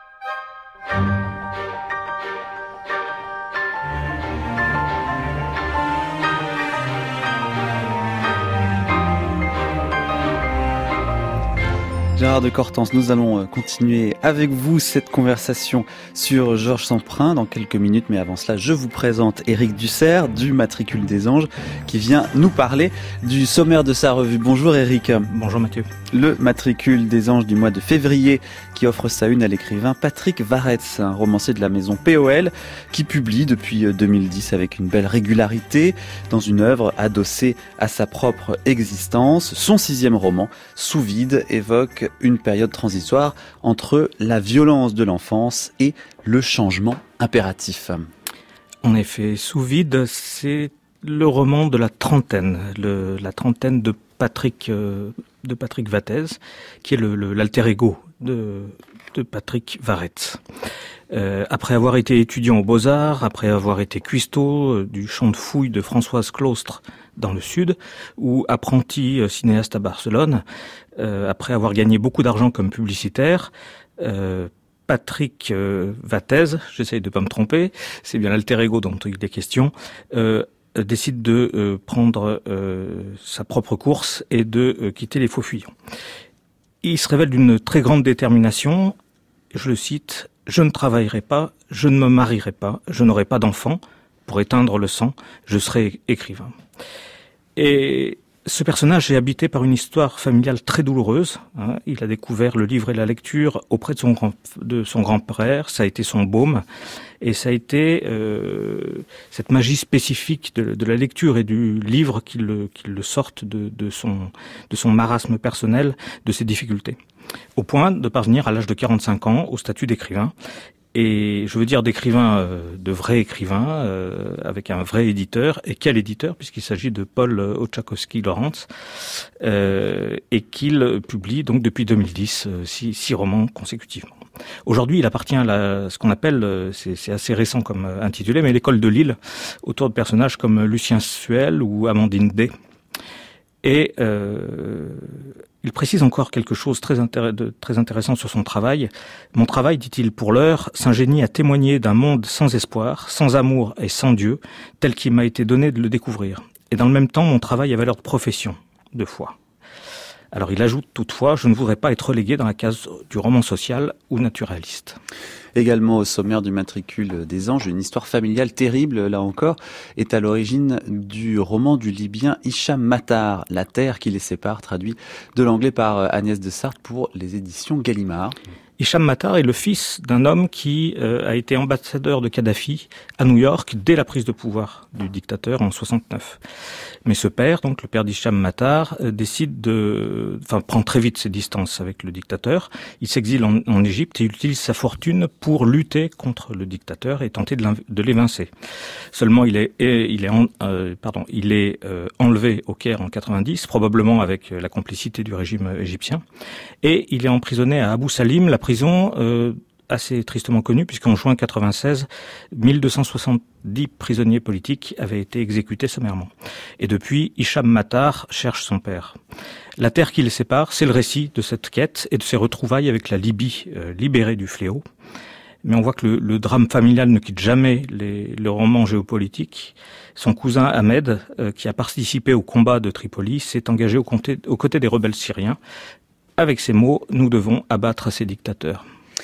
Gérard de Cortance, nous allons continuer avec vous cette conversation sur Georges Semprin dans quelques minutes, mais avant cela, je vous présente Éric Dussert du Matricule des Anges qui vient nous parler du sommaire de sa revue. Bonjour Éric. Bonjour Mathieu. Le Matricule des Anges du mois de février qui offre sa une à l'écrivain Patrick Varetz, un romancier de la maison P O L qui publie depuis deux mille dix avec une belle régularité dans une œuvre adossée à sa propre existence. Son sixième roman, Sous vide, évoque une période transitoire entre la violence de l'enfance et le changement impératif. En effet, Sous vide, c'est le roman de la trentaine, le, la trentaine de Patrick, euh, de Patrick Varetz, qui est le, le, l'alter ego de, de Patrick Varetz. Euh, après avoir été étudiant aux Beaux-Arts, après avoir été cuistot euh, du champ de fouilles de Françoise Claustre dans le Sud, ou apprenti euh, cinéaste à Barcelone, euh, après avoir gagné beaucoup d'argent comme publicitaire, euh, Patrick euh, Varetz, j'essaye de pas me tromper, c'est bien l'alter ego dont il est question, euh, décide de euh, prendre euh, sa propre course et de euh, quitter les Faux-Fuyants. Il se révèle d'une très grande détermination, je le cite, « Je ne travaillerai pas, je ne me marierai pas, je n'aurai pas d'enfant, pour éteindre le sang, je serai écrivain. » Et ce personnage est habité par une histoire familiale très douloureuse. Hein. Il a découvert le livre et la lecture auprès de son, grand, de son grand-père, ça a été son baume, et ça a été euh, cette magie spécifique de, de la lecture et du livre qui le, qui le sorte de, de, son, de son marasme personnel, de ses difficultés, au point de parvenir à l'âge de quarante-cinq ans au statut d'écrivain. Et je veux dire d'écrivain, euh, de vrai écrivain, euh, avec un vrai éditeur. Et quel éditeur, puisqu'il s'agit de Paul Oczakowski-Lawrence, euh, et qu'il publie donc depuis deux mille dix euh, six, six romans consécutivement. Aujourd'hui, il appartient à la, ce qu'on appelle, euh, c'est, c'est assez récent comme euh, intitulé, mais l'école de Lille, autour de personnages comme Lucien Suel ou Amandine Day. Et euh, il précise encore quelque chose très, intér- de, très intéressant sur son travail. Mon travail, dit-il, pour l'heure, s'ingénie à témoigner d'un monde sans espoir, sans amour et sans Dieu, tel qu'il m'a été donné de le découvrir. Et dans le même temps, mon travail a valeur de profession, de foi. Alors il ajoute toutefois, je ne voudrais pas être relégué dans la case du roman social ou naturaliste. Également au sommaire du matricule des Anges, une histoire familiale terrible, là encore, est à l'origine du roman du Libyen Hicham Matar, La terre qui les sépare, traduit de l'anglais par Agnès de Sarthe pour les éditions Gallimard. Hicham Matar est le fils d'un homme qui euh, a été ambassadeur de Kadhafi à New York dès la prise de pouvoir du dictateur en soixante-neuf. Mais ce père, donc le père d'Hicham Matar, euh, décide de, enfin prend très vite ses distances avec le dictateur. Il s'exile en, en Égypte et utilise sa fortune pour lutter contre le dictateur et tenter de, de l'évincer. Seulement, il est, il est, en, euh, pardon, il est euh, enlevé au Caire en quatre-vingt-dix, probablement avec la complicité du régime égyptien, et il est emprisonné à Abu Salim, la prison euh, assez tristement connue, puisqu'en juin quatre-vingt-seize, mille deux cent soixante-dix prisonniers politiques avaient été exécutés sommairement. Et depuis, Hicham Matar cherche son père. La terre qui les sépare, c'est le récit de cette quête et de ses retrouvailles avec la Libye euh, libérée du fléau. Mais on voit que le, le drame familial ne quitte jamais les, le roman géopolitique. Son cousin Ahmed, euh, qui a participé au combat de Tripoli, s'est engagé aux côtés, aux côtés des rebelles syriens. Avec ces mots, nous devons abattre ces dictateurs.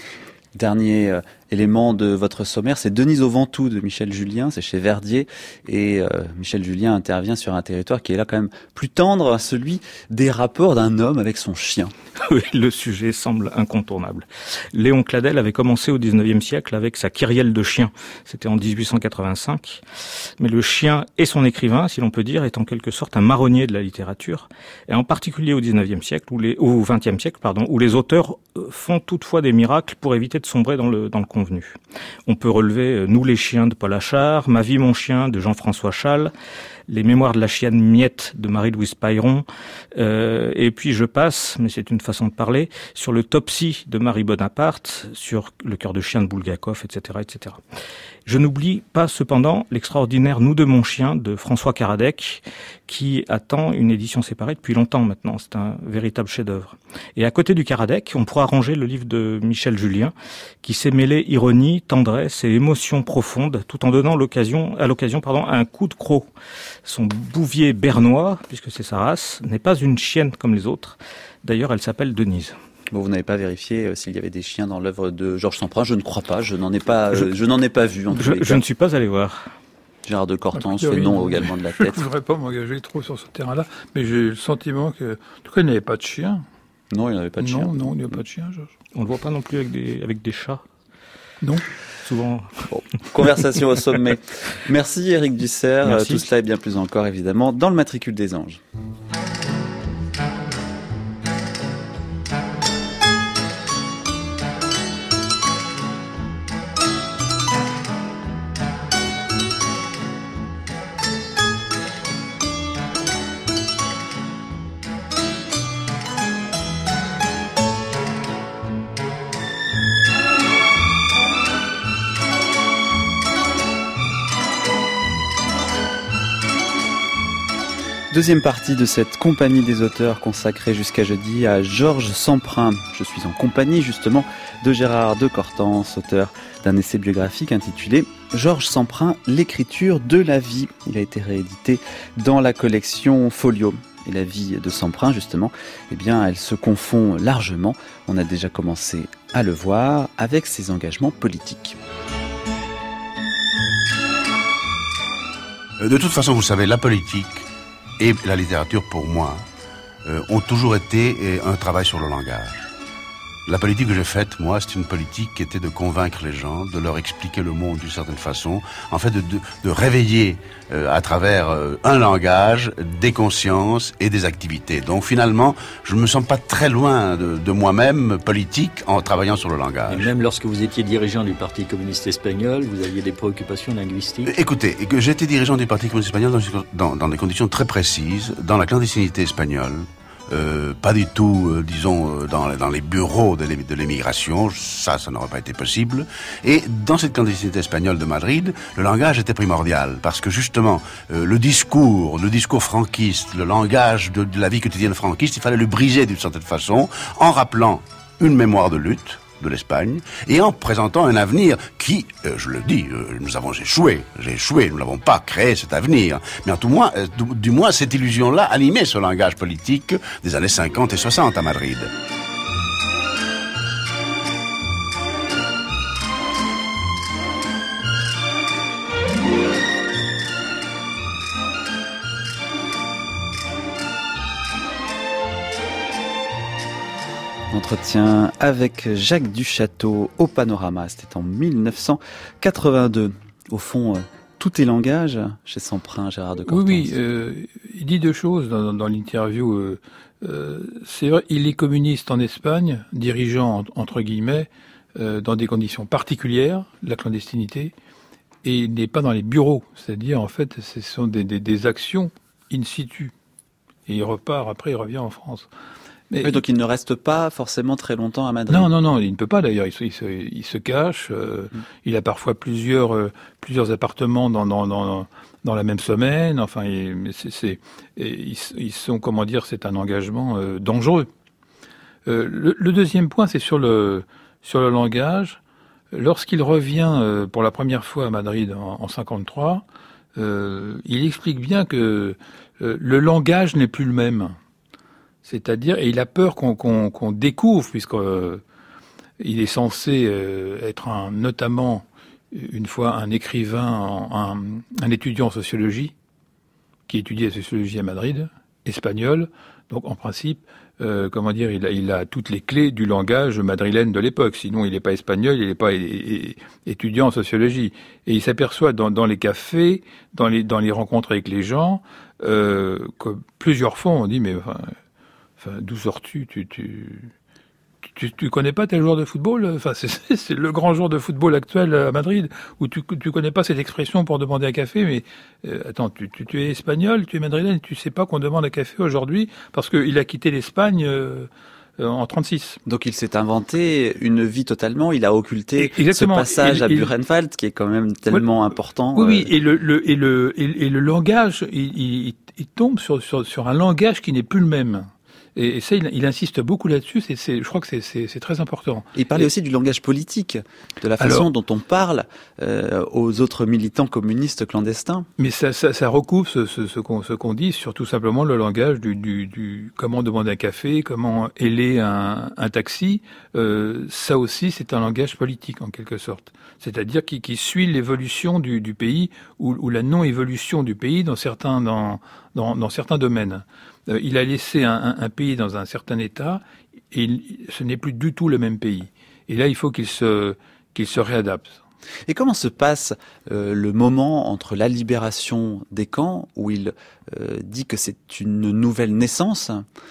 Dernier euh, élément de votre sommaire, c'est Denise au Ventoux de Michel Julien, c'est chez Verdier, et euh, Michel Julien intervient sur un territoire qui est là quand même plus tendre, celui des rapports d'un homme avec son chien. Oui, le sujet semble incontournable. Léon Cladel avait commencé au dix-neuvième siècle avec sa kyrielle de chiens, c'était en dix-huit cent quatre-vingt-cinq, mais le chien et son écrivain, si l'on peut dire, est en quelque sorte un marronnier de la littérature, et en particulier au dix-neuvième siècle, ou les, au vingtième siècle, pardon, où les auteurs font toutefois des miracles pour éviter de sombrer dans le, dans le convenu. On peut relever « Nous les chiens » de Paul Achard, « Ma vie, mon chien » de Jean-François Chasles, Les mémoires de la chienne Miette de Marie-Louise Payron, euh, et puis je passe, mais c'est une façon de parler, sur le Topsy de Marie Bonaparte, sur le cœur de chien de Bulgakov, et cetera, et cetera. Je n'oublie pas cependant l'extraordinaire Nous de mon chien de François Karadec, qui attend une édition séparée depuis longtemps maintenant. C'est un véritable chef-d'œuvre. Et à côté du Karadec, on pourra ranger le livre de Michel Julien, qui sait mêler ironie, tendresse et émotion profonde, tout en donnant l'occasion, à l'occasion, pardon, un coup de croc. Son bouvier bernois, puisque c'est sa race, n'est pas une chienne comme les autres. D'ailleurs, elle s'appelle Denise. Bon, vous n'avez pas vérifié euh, s'il y avait des chiens dans l'œuvre de Georges Semprin. Je ne crois pas. Je n'en ai pas. Euh, je, je n'en ai pas vu. En je, je ne suis pas allé voir. Gérard de Cortance fait non également de la tête. Je ne voudrais pas m'engager trop sur ce terrain-là, mais j'ai le sentiment que, en tout cas, il n'y avait pas de chien. Non, il n'y avait pas de chien. Non, non, il n'y avait pas de chien, Georges. On ne le voit pas non plus avec des avec des chats. Non. Souvent. Bon, conversation au sommet. Merci Éric Dussert. Merci. Tout cela et bien plus encore, évidemment, dans le matricule des Anges. Deuxième partie de cette compagnie des auteurs consacrée jusqu'à jeudi à Georges Semprin. Je suis en compagnie justement de Gérard de Cortance, auteur d'un essai biographique intitulé Georges Semprin, l'écriture de la vie. Il a été réédité dans la collection Folio. Et la vie de Semprin, justement, eh bien, elle se confond largement, on a déjà commencé à le voir, avec ses engagements politiques. De toute façon, vous savez, la politique et la littérature, pour moi, euh, ont toujours été euh, un travail sur le langage. La politique que j'ai faite, moi, c'est une politique qui était de convaincre les gens, de leur expliquer le monde d'une certaine façon, en fait de, de, de réveiller euh, à travers euh, un langage des consciences et des activités. Donc finalement, je ne me sens pas très loin de, de moi-même politique en travaillant sur le langage. Et même lorsque vous étiez dirigeant du Parti communiste espagnol, vous aviez des préoccupations linguistiques? Écoutez, j'étais dirigeant du Parti communiste espagnol dans, dans, dans des conditions très précises, dans la clandestinité espagnole. Euh, pas du tout, euh, disons, euh, dans, dans les bureaux de l'émigration, ça, ça n'aurait pas été possible. Et dans cette clandestinité espagnole de Madrid, le langage était primordial, parce que justement, euh, le discours, le discours franquiste, le langage de, de la vie quotidienne franquiste, il fallait le briser d'une certaine façon, en rappelant une mémoire de lutte, de l'Espagne et en présentant un avenir qui, euh, je le dis, euh, nous avons échoué, j'ai échoué, nous n'avons pas créé cet avenir, mais en tout moins, euh, du, du moins cette illusion-là animait ce langage politique des années cinquante et soixante à Madrid. Entretien avec Jacques Duchâteau au Panorama, c'était en mille neuf cent quatre-vingt-deux. Au fond, tout est langage chez Semprin, Gérard de Cortance. Oui, oui, euh, il dit deux choses dans, dans l'interview. Euh, euh, c'est vrai, il est communiste en Espagne, dirigeant entre guillemets, euh, dans des conditions particulières, la clandestinité, et il n'est pas dans les bureaux, c'est-à-dire en fait, ce sont des, des, des actions in situ. Et il repart, après il revient en France. Mais oui, donc il ne reste pas forcément très longtemps à Madrid. Non, non, non, il ne peut pas d'ailleurs. Il se, il se, il se cache. Euh, mmh. Il a parfois plusieurs, euh, plusieurs appartements dans, dans, dans, dans la même semaine. Enfin, il, c'est, c'est, ils, ils sont, comment dire, c'est un engagement euh, dangereux. Euh, le, le deuxième point, c'est sur le, sur le langage. Lorsqu'il revient euh, pour la première fois à Madrid en, en cinquante-trois, euh, il explique bien que euh, le langage n'est plus le même. C'est-à-dire, et il a peur qu'on, qu'on, qu'on découvre, puisqu'il euh, est censé euh, être un, notamment, une fois, un écrivain, un, un étudiant en sociologie, qui étudie la sociologie à Madrid, espagnol. Donc, en principe, euh, comment dire, il a, il a toutes les clés du langage madrilène de l'époque. Sinon, il n'est pas espagnol, il n'est pas é, é, étudiant en sociologie. Et il s'aperçoit dans, dans les cafés, dans les, dans les rencontres avec les gens, euh, que plusieurs fois, on dit, mais... Enfin, Enfin, d'où sors-tu tu, tu, tu, tu connais pas tel joueur de football? Enfin, c'est, c'est le grand joueur de football actuel à Madrid, où tu, tu connais pas cette expression pour demander un café, mais euh, attends, tu, tu, tu es espagnol, tu es madrilène, tu sais pas qu'on demande un café aujourd'hui, parce qu'il a quitté l'Espagne euh, en trente-six. Donc il s'est inventé une vie totalement, il a occulté Exactement. Ce passage il, à il, Buchenwald, qui est quand même tellement oui, important. Oui, euh... oui, et le, le, et le, et, et le langage, il, il, il tombe sur, sur, sur un langage qui n'est plus le même. Et ça, il, il insiste beaucoup là-dessus. C'est, c'est, je crois que c'est, c'est, c'est très important. Il parlait et... aussi du langage politique, de la façon Alors, dont on parle euh, aux autres militants communistes clandestins. Mais ça, ça, ça recoupe ce, ce, ce, qu'on, ce qu'on dit sur tout simplement le langage du, du, du comment demander un café, comment héler un, un taxi. Euh, ça aussi, c'est un langage politique en quelque sorte. C'est-à-dire qui, qui suit l'évolution du, du pays ou, ou la non-évolution du pays dans certains dans dans, dans certains domaines. Euh, il a laissé un, un, un pays dans un certain état et il, ce n'est plus du tout le même pays. Et là, il faut qu'il se qu'il se réadapte. Et comment se passe euh, le moment entre la libération des camps, où il euh, dit que c'est une nouvelle naissance,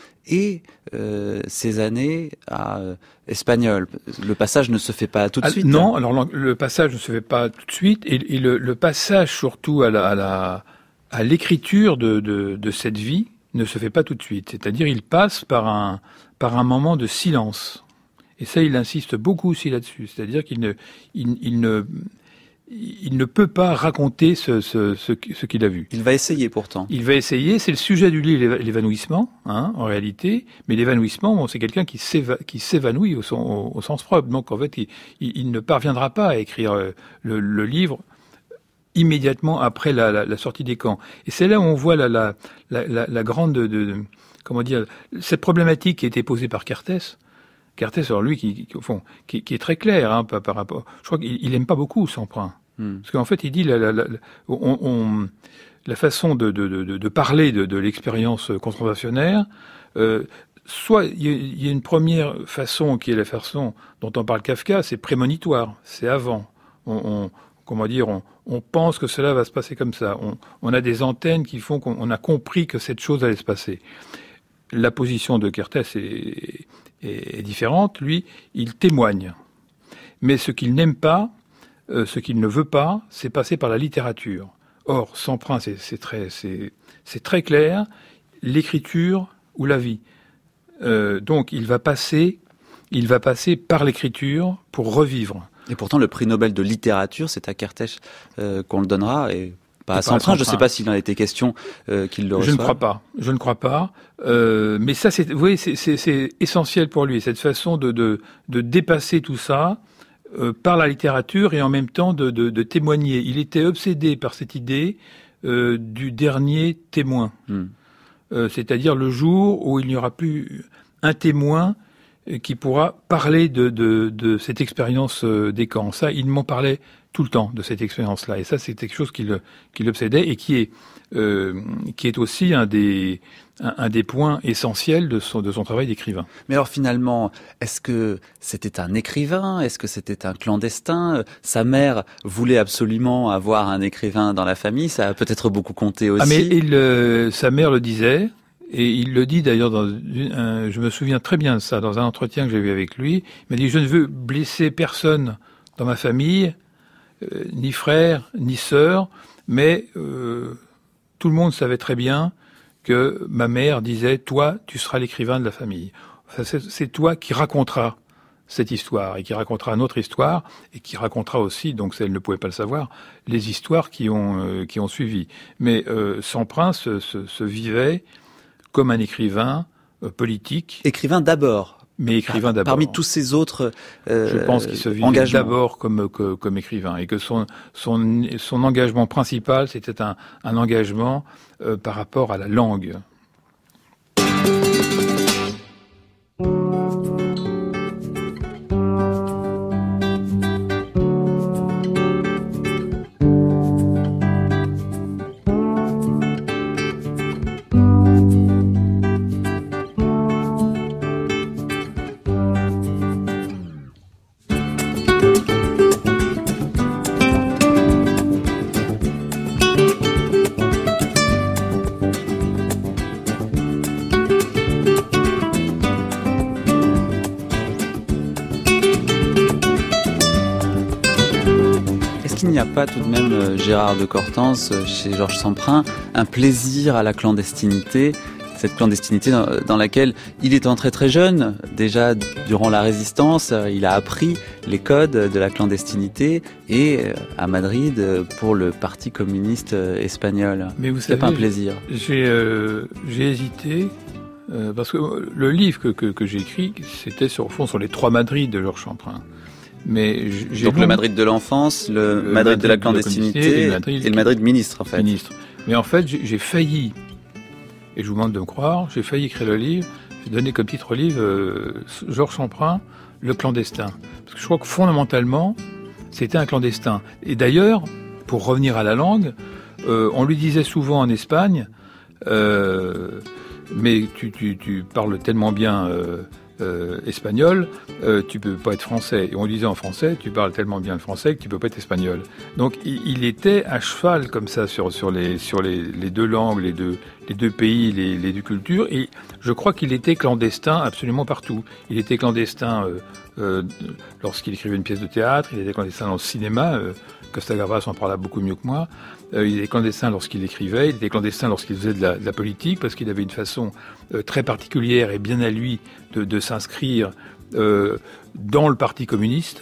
et euh, ces années à euh, espagnol? Le passage ne se fait pas tout de ah, suite. Non, alors le, le passage ne se fait pas tout de suite, et, et le, le passage surtout à la, à la à l'écriture de, de, de cette vie ne se fait pas tout de suite. C'est-à-dire, il passe par un, par un moment de silence. Et ça, il insiste beaucoup aussi là-dessus. C'est-à-dire qu'il ne, il, il ne, il ne peut pas raconter ce, ce, ce, ce qu'il a vu. Il va essayer pourtant. Il va essayer. C'est le sujet du livre, l'évanouissement, hein, en réalité. Mais l'évanouissement, bon, c'est quelqu'un qui, s'éva, qui s'évanouit au, au, au sens propre. Donc, en fait, il, il, il ne parviendra pas à écrire le, le livre immédiatement après la, la, la sortie des camps. Et c'est là où on voit la, la, la, la, la grande, de, de, comment dire, cette problématique qui a été posée par Cartès. Cartès, alors lui, qui, qui, au fond, qui, qui est très clair, hein, par, par rapport. Je crois qu'il il aime pas beaucoup Semprin, hmm. parce qu'en fait, il dit la, la, la, on, on, la façon de, de, de, de parler de, de l'expérience contrebandaire. Euh, soit il y, y a une première façon qui est la façon dont on parle Kafka, c'est prémonitoire, c'est avant. On, on comment dire, on, on pense que cela va se passer comme ça. On, on a des antennes qui font qu'on a compris que cette chose allait se passer. La position de Cartès est, est, est différente. Lui, il témoigne. Mais ce qu'il n'aime pas, euh, ce qu'il ne veut pas, c'est passer par la littérature. Or, Semprin, c'est, c'est, très, c'est, c'est très clair, l'écriture ou la vie. Euh, donc, il va passer, il va passer par l'écriture pour revivre. Et pourtant, le prix Nobel de littérature, c'est à Cartès euh, qu'on le donnera, et Pas à Semprin, je ne sais pas s'il en a été question euh, qu'il le reçoive. Je ne crois pas, je ne crois pas. Euh, mais ça, c'est, vous voyez, c'est, c'est, c'est essentiel pour lui, cette façon de, de, de dépasser tout ça euh, par la littérature et en même temps de, de, de témoigner. Il était obsédé par cette idée euh, du dernier témoin. Hmm. Euh, c'est-à-dire le jour où il n'y aura plus un témoin qui pourra parler de, de, de cette expérience des camps. Ça, il m'en parlait tout le temps de cette expérience-là. Et ça, c'est quelque chose qui, le, qui l'obsédait et qui est, euh, qui est aussi un des, un, un des points essentiels de son, de son travail d'écrivain. Mais alors finalement, est-ce que c'était un écrivain ? Est-ce que c'était un clandestin ? Sa mère voulait absolument avoir un écrivain dans la famille. Ça a peut-être beaucoup compté aussi. Ah mais il, euh, sa mère le disait. Et il le dit d'ailleurs, dans une, un, je me souviens très bien de ça, dans un entretien que j'ai eu avec lui. Il m'a dit « Je ne veux blesser personne dans ma famille, euh, ni frère, ni sœur, mais euh, tout le monde savait très bien que ma mère disait « Toi, tu seras l'écrivain de la famille. Enfin, c'est, c'est toi qui raconteras cette histoire, et qui racontera notre histoire, et qui racontera aussi, donc elle ne pouvait pas le savoir, les histoires qui ont, euh, qui ont suivi. » Mais euh, Semprin se, se, se vivait comme un écrivain euh, politique. Écrivain d'abord. Mais écrivain d'abord. Parmi tous ces autres euh, Je pense qu'il se vivait d'abord comme, comme, comme écrivain. Et que son, son, son engagement principal, c'était un, un engagement euh, par rapport à la langue. Il n'y a pas tout de même, Gérard de Cortance, chez Georges Semprin, un plaisir à la clandestinité, cette clandestinité dans, dans laquelle il est entré très jeune, déjà durant la Résistance, il a appris les codes de la clandestinité et à Madrid pour le Parti communiste espagnol. Mais vous Il savez, n'y a pas un plaisir. J'ai, euh, j'ai hésité, euh, parce que le livre que, que, que j'ai écrit, c'était sur, au fond sur les trois Madrid de Georges Semprin. Mais j'ai Donc lu... le Madrid de l'enfance, le, le Madrid, Madrid de la clandestinité, de la et, le Madrid, et le Madrid ministre, en fait. Ministre. Mais en fait, j'ai, j'ai failli, et je vous demande de me croire, j'ai failli écrire le livre, j'ai donné comme titre au livre euh, Georges Semprin, le clandestin. Parce que je crois que fondamentalement, c'était un clandestin. Et d'ailleurs, pour revenir à la langue, euh, on lui disait souvent en Espagne, euh, mais tu, tu, tu parles tellement bien... Euh, Euh, espagnol, euh, tu peux pas être français. Et on disait en français, tu parles tellement bien le français que tu peux pas être espagnol. Donc il, il était à cheval comme ça sur sur les sur les, les deux langues, les deux les deux pays, les, les deux cultures. Et je crois qu'il était clandestin absolument partout. Il était clandestin euh, euh, lorsqu'il écrivait une pièce de théâtre. Il était clandestin dans le cinéma. Euh, Costa Gavras en parla beaucoup mieux que moi. Euh, il était clandestin lorsqu'il écrivait, il était clandestin lorsqu'il faisait de la, de la politique, parce qu'il avait une façon euh, très particulière et bien à lui de, de s'inscrire euh, dans le Parti communiste.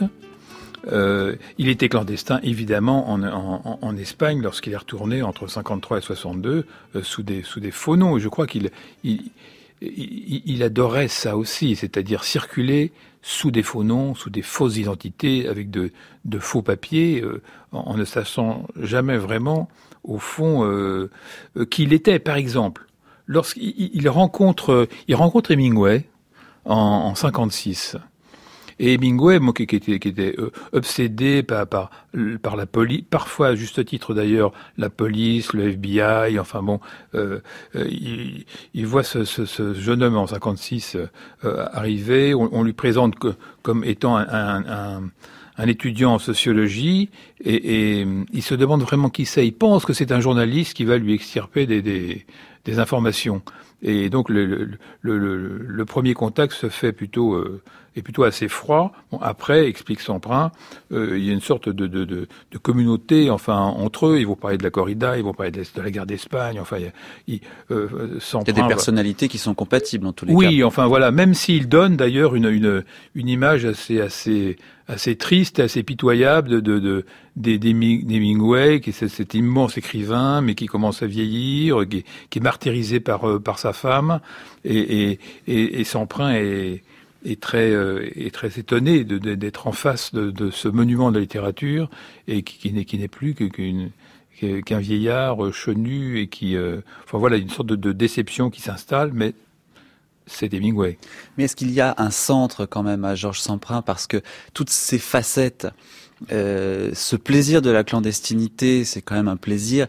Euh, il était clandestin, évidemment, en, en, en Espagne, lorsqu'il est retourné entre cinquante-trois et soixante-deux, euh, sous des, sous des faux noms. Et je crois qu'il il, il, il adorait ça aussi, c'est-à-dire circuler sous des faux noms, sous des fausses identités, avec de, de faux papiers, euh, en, en ne sachant jamais vraiment, au fond, euh, euh, qui il était. Par exemple, lorsqu'il il rencontre, il rencontre Hemingway en, en cinquante-six. Et Hemingway, moi, qui, qui était, qui était euh, obsédé par, par, par la police, parfois à juste titre d'ailleurs, la police, le F B I, enfin bon, euh, euh, il, il voit ce, ce, ce jeune homme en cinquante-six euh, arriver, on, on lui présente que, comme étant un, un, un, un étudiant en sociologie, et, et il se demande vraiment qui c'est. Il pense que c'est un journaliste qui va lui extirper des, des, des informations. Et donc le, le, le, le, le premier contact se fait plutôt euh, est plutôt assez froid. Bon, après, explique Semprin, euh, il y a une sorte de, de, de, de communauté, enfin, entre eux. Ils vont parler de la corrida, ils vont parler de, de la guerre d'Espagne. Enfin, il y a, il, euh, Semprin, il y a des personnalités qui sont compatibles en tous les oui, cas. Oui, enfin voilà. Même s'il donne d'ailleurs une, une, une image assez, assez, assez triste, assez pitoyable de, de, de des, des Hemingway, qui est cet immense écrivain, mais qui commence à vieillir, qui, qui est martyrisé par, euh, par sa femme, et, et, et, et Semprin est, est très, euh, est très étonné de, de, d'être en face de, de ce monument de la littérature, et qui, qui n'est, qui n'est plus qu'une, qu'un vieillard chenu, et qui, euh, enfin voilà, une sorte de, de déception qui s'installe, mais c'est Hemingway. Mais est-ce qu'il y a un centre quand même à Georges Semprin, parce que toutes ces facettes, euh, ce plaisir de la clandestinité, c'est quand même un plaisir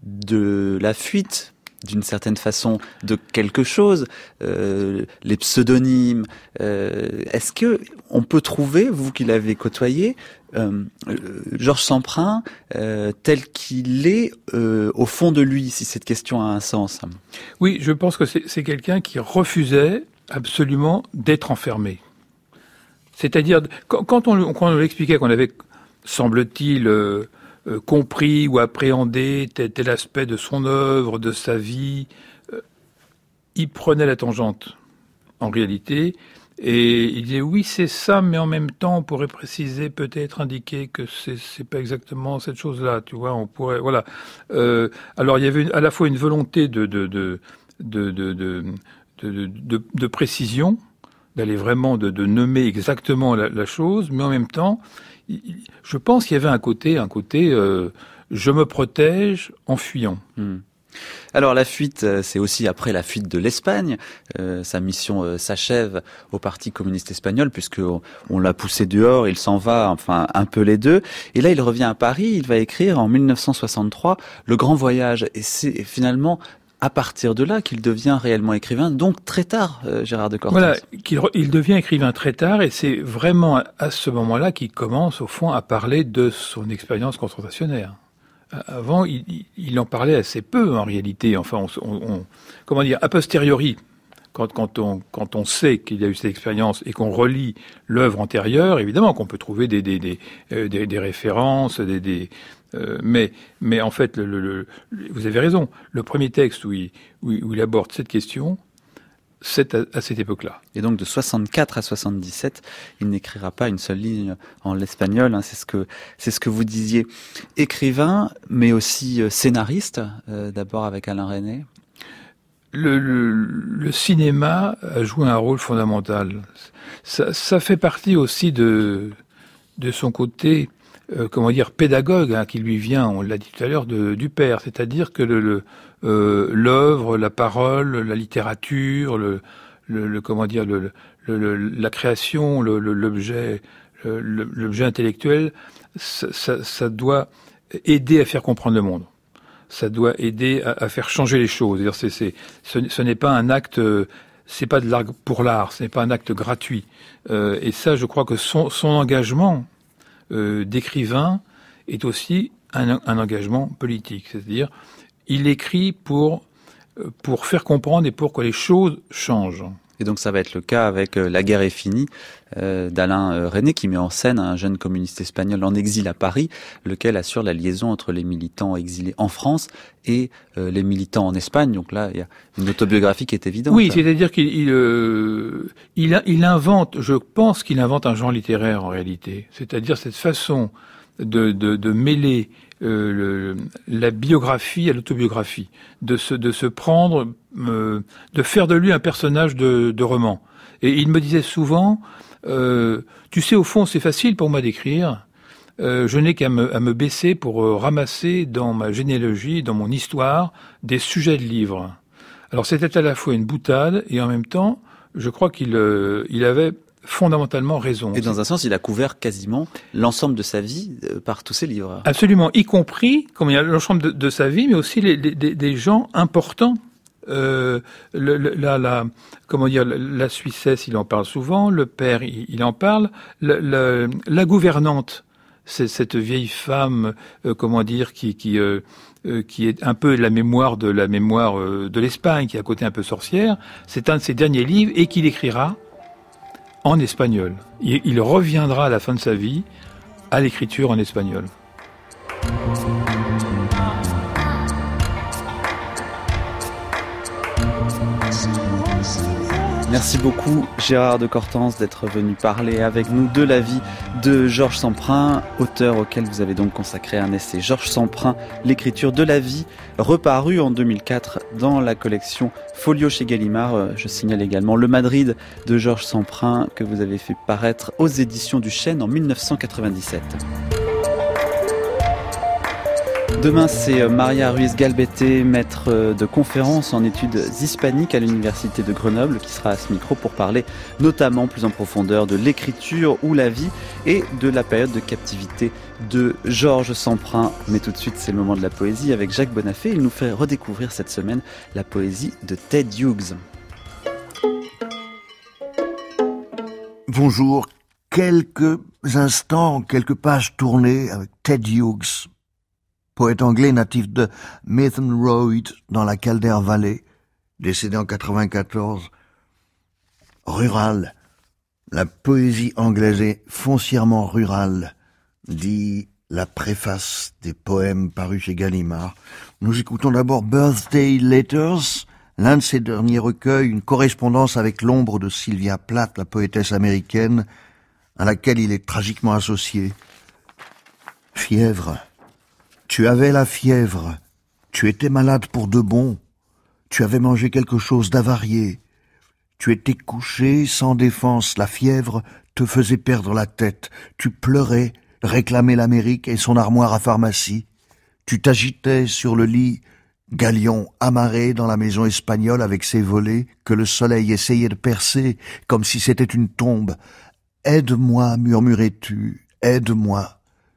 de la fuite, d'une certaine façon, de quelque chose, euh, les pseudonymes. Euh, est-ce que on peut trouver, vous qui l'avez côtoyé, euh, Georges Semprin euh, tel qu'il est euh, au fond de lui, si cette question a un sens? Oui, je pense que c'est, c'est quelqu'un qui refusait absolument d'être enfermé. C'est-à-dire, quand, quand on, quand on l'expliquait qu'on avait, semble-t-il, euh, Euh, compris ou appréhendé tel, tel aspect de son œuvre, de sa vie, euh, il prenait la tangente, en réalité, et il disait oui c'est ça, mais en même temps on pourrait préciser, peut-être indiquer que c'est, c'est pas exactement cette chose-là, tu vois, on pourrait, voilà. Euh, alors il y avait une, à la fois une volonté de de de de de de, de, de, de précision, d'aller vraiment de, de nommer exactement la, la chose, mais en même temps je pense qu'il y avait un côté, un côté, euh, je me protège en fuyant. Mmh. Alors la fuite, c'est aussi après la fuite de l'Espagne. Euh, sa mission euh, s'achève au Parti communiste espagnol, puisque on, on l'a poussé dehors, il s'en va, enfin un peu les deux. Et là, il revient à Paris, il va écrire en mille neuf cent soixante-trois Le Grand Voyage. Et c'est finalement à partir de là qu'il devient réellement écrivain, donc très tard, euh, Gérard de Cortès. Voilà, qu'il re, il devient écrivain très tard, et c'est vraiment à, à ce moment-là qu'il commence, au fond, à parler de son expérience confrontationnaire. Avant, il, il en parlait assez peu, en réalité. Enfin, on, on, on, comment dire, a posteriori, quand, quand, on, quand on sait qu'il y a eu cette expérience et qu'on relit l'œuvre antérieure, évidemment qu'on peut trouver des, des, des, euh, des, des références, des... des Euh, mais, mais en fait, le, le, le, vous avez raison. Le premier texte où il, où il, où il aborde cette question, c'est à, à cette époque-là. Et donc de soixante-quatre à soixante-dix-sept, il n'écrira pas une seule ligne en l'espagnol. Hein, c'est ce que c'est ce que vous disiez. Écrivain, mais aussi scénariste. Euh, d'abord avec Alain Resnais. Le, le, le cinéma a joué un rôle fondamental. Ça, ça fait partie aussi de de son côté. Euh, comment dire, pédagogue, hein, qui lui vient, on l'a dit tout à l'heure, de, du père. C'est-à-dire que le, le, euh, l'œuvre, la parole, la littérature, le, le, le comment dire, le, le, le, la création, le, le, l'objet, le, l'objet intellectuel, ça, ça, ça doit aider à faire comprendre le monde. Ça doit aider à, à faire changer les choses. C'est-à-dire, c'est, c'est, ce, ce n'est pas un acte, c'est pas de l'art pour l'art, ce n'est pas un acte gratuit. Euh, et ça, je crois que son, son engagement Euh, d'écrivain est aussi un, un engagement politique, c'est-à-dire il écrit pour euh, pour faire comprendre et pour que les choses changent. Et donc ça va être le cas avec euh, La guerre est finie euh, d'Alain euh, Resnais, qui met en scène un jeune communiste espagnol en exil à Paris, lequel assure la liaison entre les militants exilés en France et euh, les militants en Espagne. Donc là, il y a une autobiographie qui est évidente. Oui, c'est-à-dire qu'il il, euh, il, il invente, je pense qu'il invente un genre littéraire en réalité, c'est-à-dire cette façon de, de, de mêler Euh, le, la biographie à l'autobiographie, de se, de se prendre, euh, de faire de lui un personnage de, de roman. Et il me disait souvent, euh, tu sais, au fond, c'est facile pour moi d'écrire, euh, je n'ai qu'à me, à me baisser pour euh, ramasser dans ma généalogie, dans mon histoire, des sujets de livres. Alors c'était à la fois une boutade, et en même temps, je crois qu'il euh, il avait fondamentalement raison. Et dans un sens, il a couvert quasiment l'ensemble de sa vie euh, par tous ses livres. Absolument, y compris, comme il y a l'ensemble de, de sa vie, mais aussi les, les, des gens importants. Euh, le, le, la, la, comment dire, la Suissesse, il en parle souvent. Le père, il, il en parle. Le, le, la gouvernante, c'est cette vieille femme, euh, comment dire, qui, qui, euh, euh, qui est un peu la mémoire de la mémoire euh, de l'Espagne, qui a un côté un peu sorcière. C'est un de ses derniers livres et qu'il écrira en espagnol. Il, il reviendra à la fin de sa vie à l'écriture en espagnol. Merci beaucoup Gérard de Cortance d'être venu parler avec nous de la vie de Georges Semprin, auteur auquel vous avez donc consacré un essai. Georges Semprin, l'écriture de la vie, reparu en deux mille quatre dans la collection Folio chez Gallimard. Je signale également Le Madrid de Georges Semprin que vous avez fait paraître aux éditions du Chêne en mille neuf cent quatre-vingt-dix-sept. Demain, c'est Maria Ruiz-Galbete, maître de conférences en études hispaniques à l'Université de Grenoble, qui sera à ce micro pour parler notamment plus en profondeur de l'écriture ou la vie et de la période de captivité de Georges Semprin. Mais tout de suite, c'est le moment de la poésie avec Jacques Bonafé. Il nous fait redécouvrir cette semaine la poésie de Ted Hughes. Bonjour, quelques instants, quelques pages tournées avec Ted Hughes, poète anglais natif de Mytton Royd, dans la Calder Valley, décédé en quatre-vingt-quatorze. Rural, la poésie anglaise est foncièrement rurale, dit la préface des poèmes parus chez Gallimard. Nous écoutons d'abord Birthday Letters, l'un de ces derniers recueils, une correspondance avec l'ombre de Sylvia Plath, la poétesse américaine, à laquelle il est tragiquement associé. Fièvre. Tu avais la fièvre, tu étais malade pour de bon, tu avais mangé quelque chose d'avarié, tu étais couché sans défense, la fièvre te faisait perdre la tête, tu pleurais, réclamais l'Amérique et son armoire à pharmacie, tu t'agitais sur le lit, galion amarré dans la maison espagnole avec ses volets que le soleil essayait de percer comme si c'était une tombe. Aide-moi, murmurais-tu, aide-moi.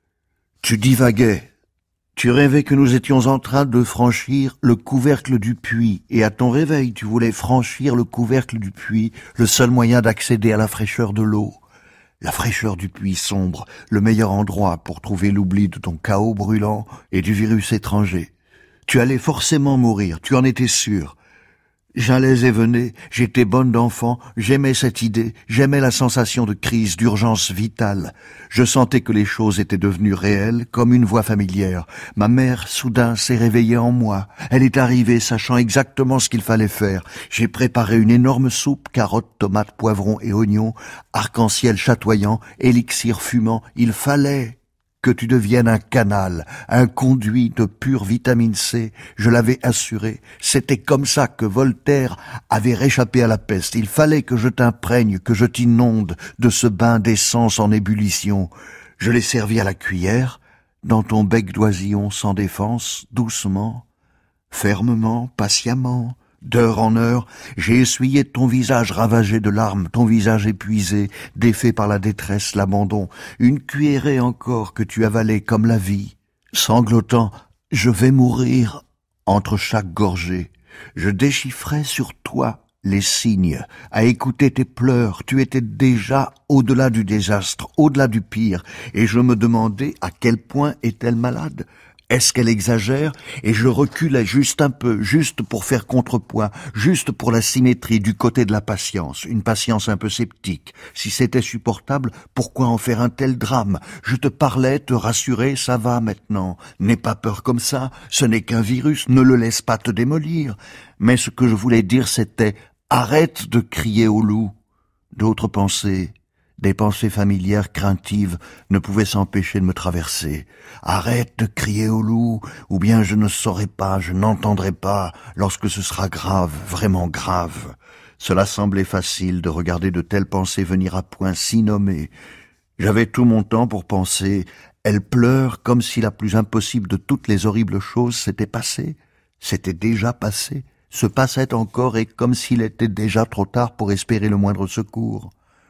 Tu divaguais. Tu rêvais que nous étions en train de franchir le couvercle du puits, et à ton réveil, tu voulais franchir le couvercle du puits, le seul moyen d'accéder à la fraîcheur de l'eau. La fraîcheur du puits sombre, le meilleur endroit pour trouver l'oubli de ton chaos brûlant et du virus étranger. Tu allais forcément mourir, tu en étais sûr. J'allais et venais, j'étais bonne d'enfant, j'aimais cette idée, j'aimais la sensation de crise, d'urgence vitale. Je sentais que les choses étaient devenues réelles, comme une voix familière. Ma mère, soudain, s'est réveillée en moi. Elle est arrivée, sachant exactement ce qu'il fallait faire. J'ai préparé une énorme soupe, carottes, tomates, poivrons et oignons, arc-en-ciel chatoyant, élixir fumant. Il fallait que tu deviennes un canal, un conduit de pure vitamine C, je l'avais assuré. C'était comme ça que Voltaire avait réchappé à la peste. Il fallait que je t'imprègne, que je t'inonde de ce bain d'essence en ébullition. Je l'ai servi à la cuillère, dans ton bec d'oisillon sans défense, doucement, fermement, patiemment. D'heure en heure, j'ai essuyé ton visage ravagé de larmes, ton visage épuisé, défait par la détresse, l'abandon, une cuillerée encore que tu avalais comme la vie. Sanglotant, je vais mourir entre chaque gorgée. Je déchiffrais sur toi les signes, à écouter tes pleurs. Tu étais déjà au-delà du désastre, au-delà du pire, et je me demandais à quel point est-elle malade. Est-ce qu'elle exagère? Et je reculais juste un peu, juste pour faire contrepoids, juste pour la symétrie du côté de la patience, une patience un peu sceptique. Si c'était supportable, pourquoi en faire un tel drame? Je te parlais, te rassurais, ça va maintenant. N'aie pas peur comme ça, ce n'est qu'un virus, ne le laisse pas te démolir. Mais ce que je voulais dire, c'était « Arrête de crier au loup ». D'autres pensées, des pensées familières craintives ne pouvaient s'empêcher de me traverser. Arrête de crier au loup, ou bien je ne saurai pas, je n'entendrai pas, lorsque ce sera grave, vraiment grave. Cela semblait facile de regarder de telles pensées venir à point si nommées. J'avais tout mon temps pour penser, elle pleure comme si la plus impossible de toutes les horribles choses s'était passée, s'était déjà passée, se passait encore et comme s'il était déjà trop tard pour espérer le moindre secours.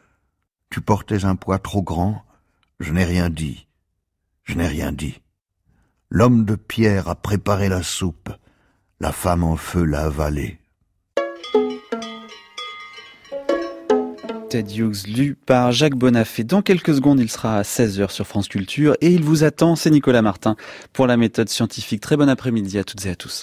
Tu portais un poids trop grand, je n'ai rien dit, je n'ai rien dit. L'homme de pierre a préparé la soupe, la femme en feu l'a avalée. Ted Hughes, lu par Jacques Bonafé. Dans quelques secondes, il sera à seize heures sur France Culture et il vous attend, c'est Nicolas Martin, pour la méthode scientifique. Très bon après-midi à toutes et à tous.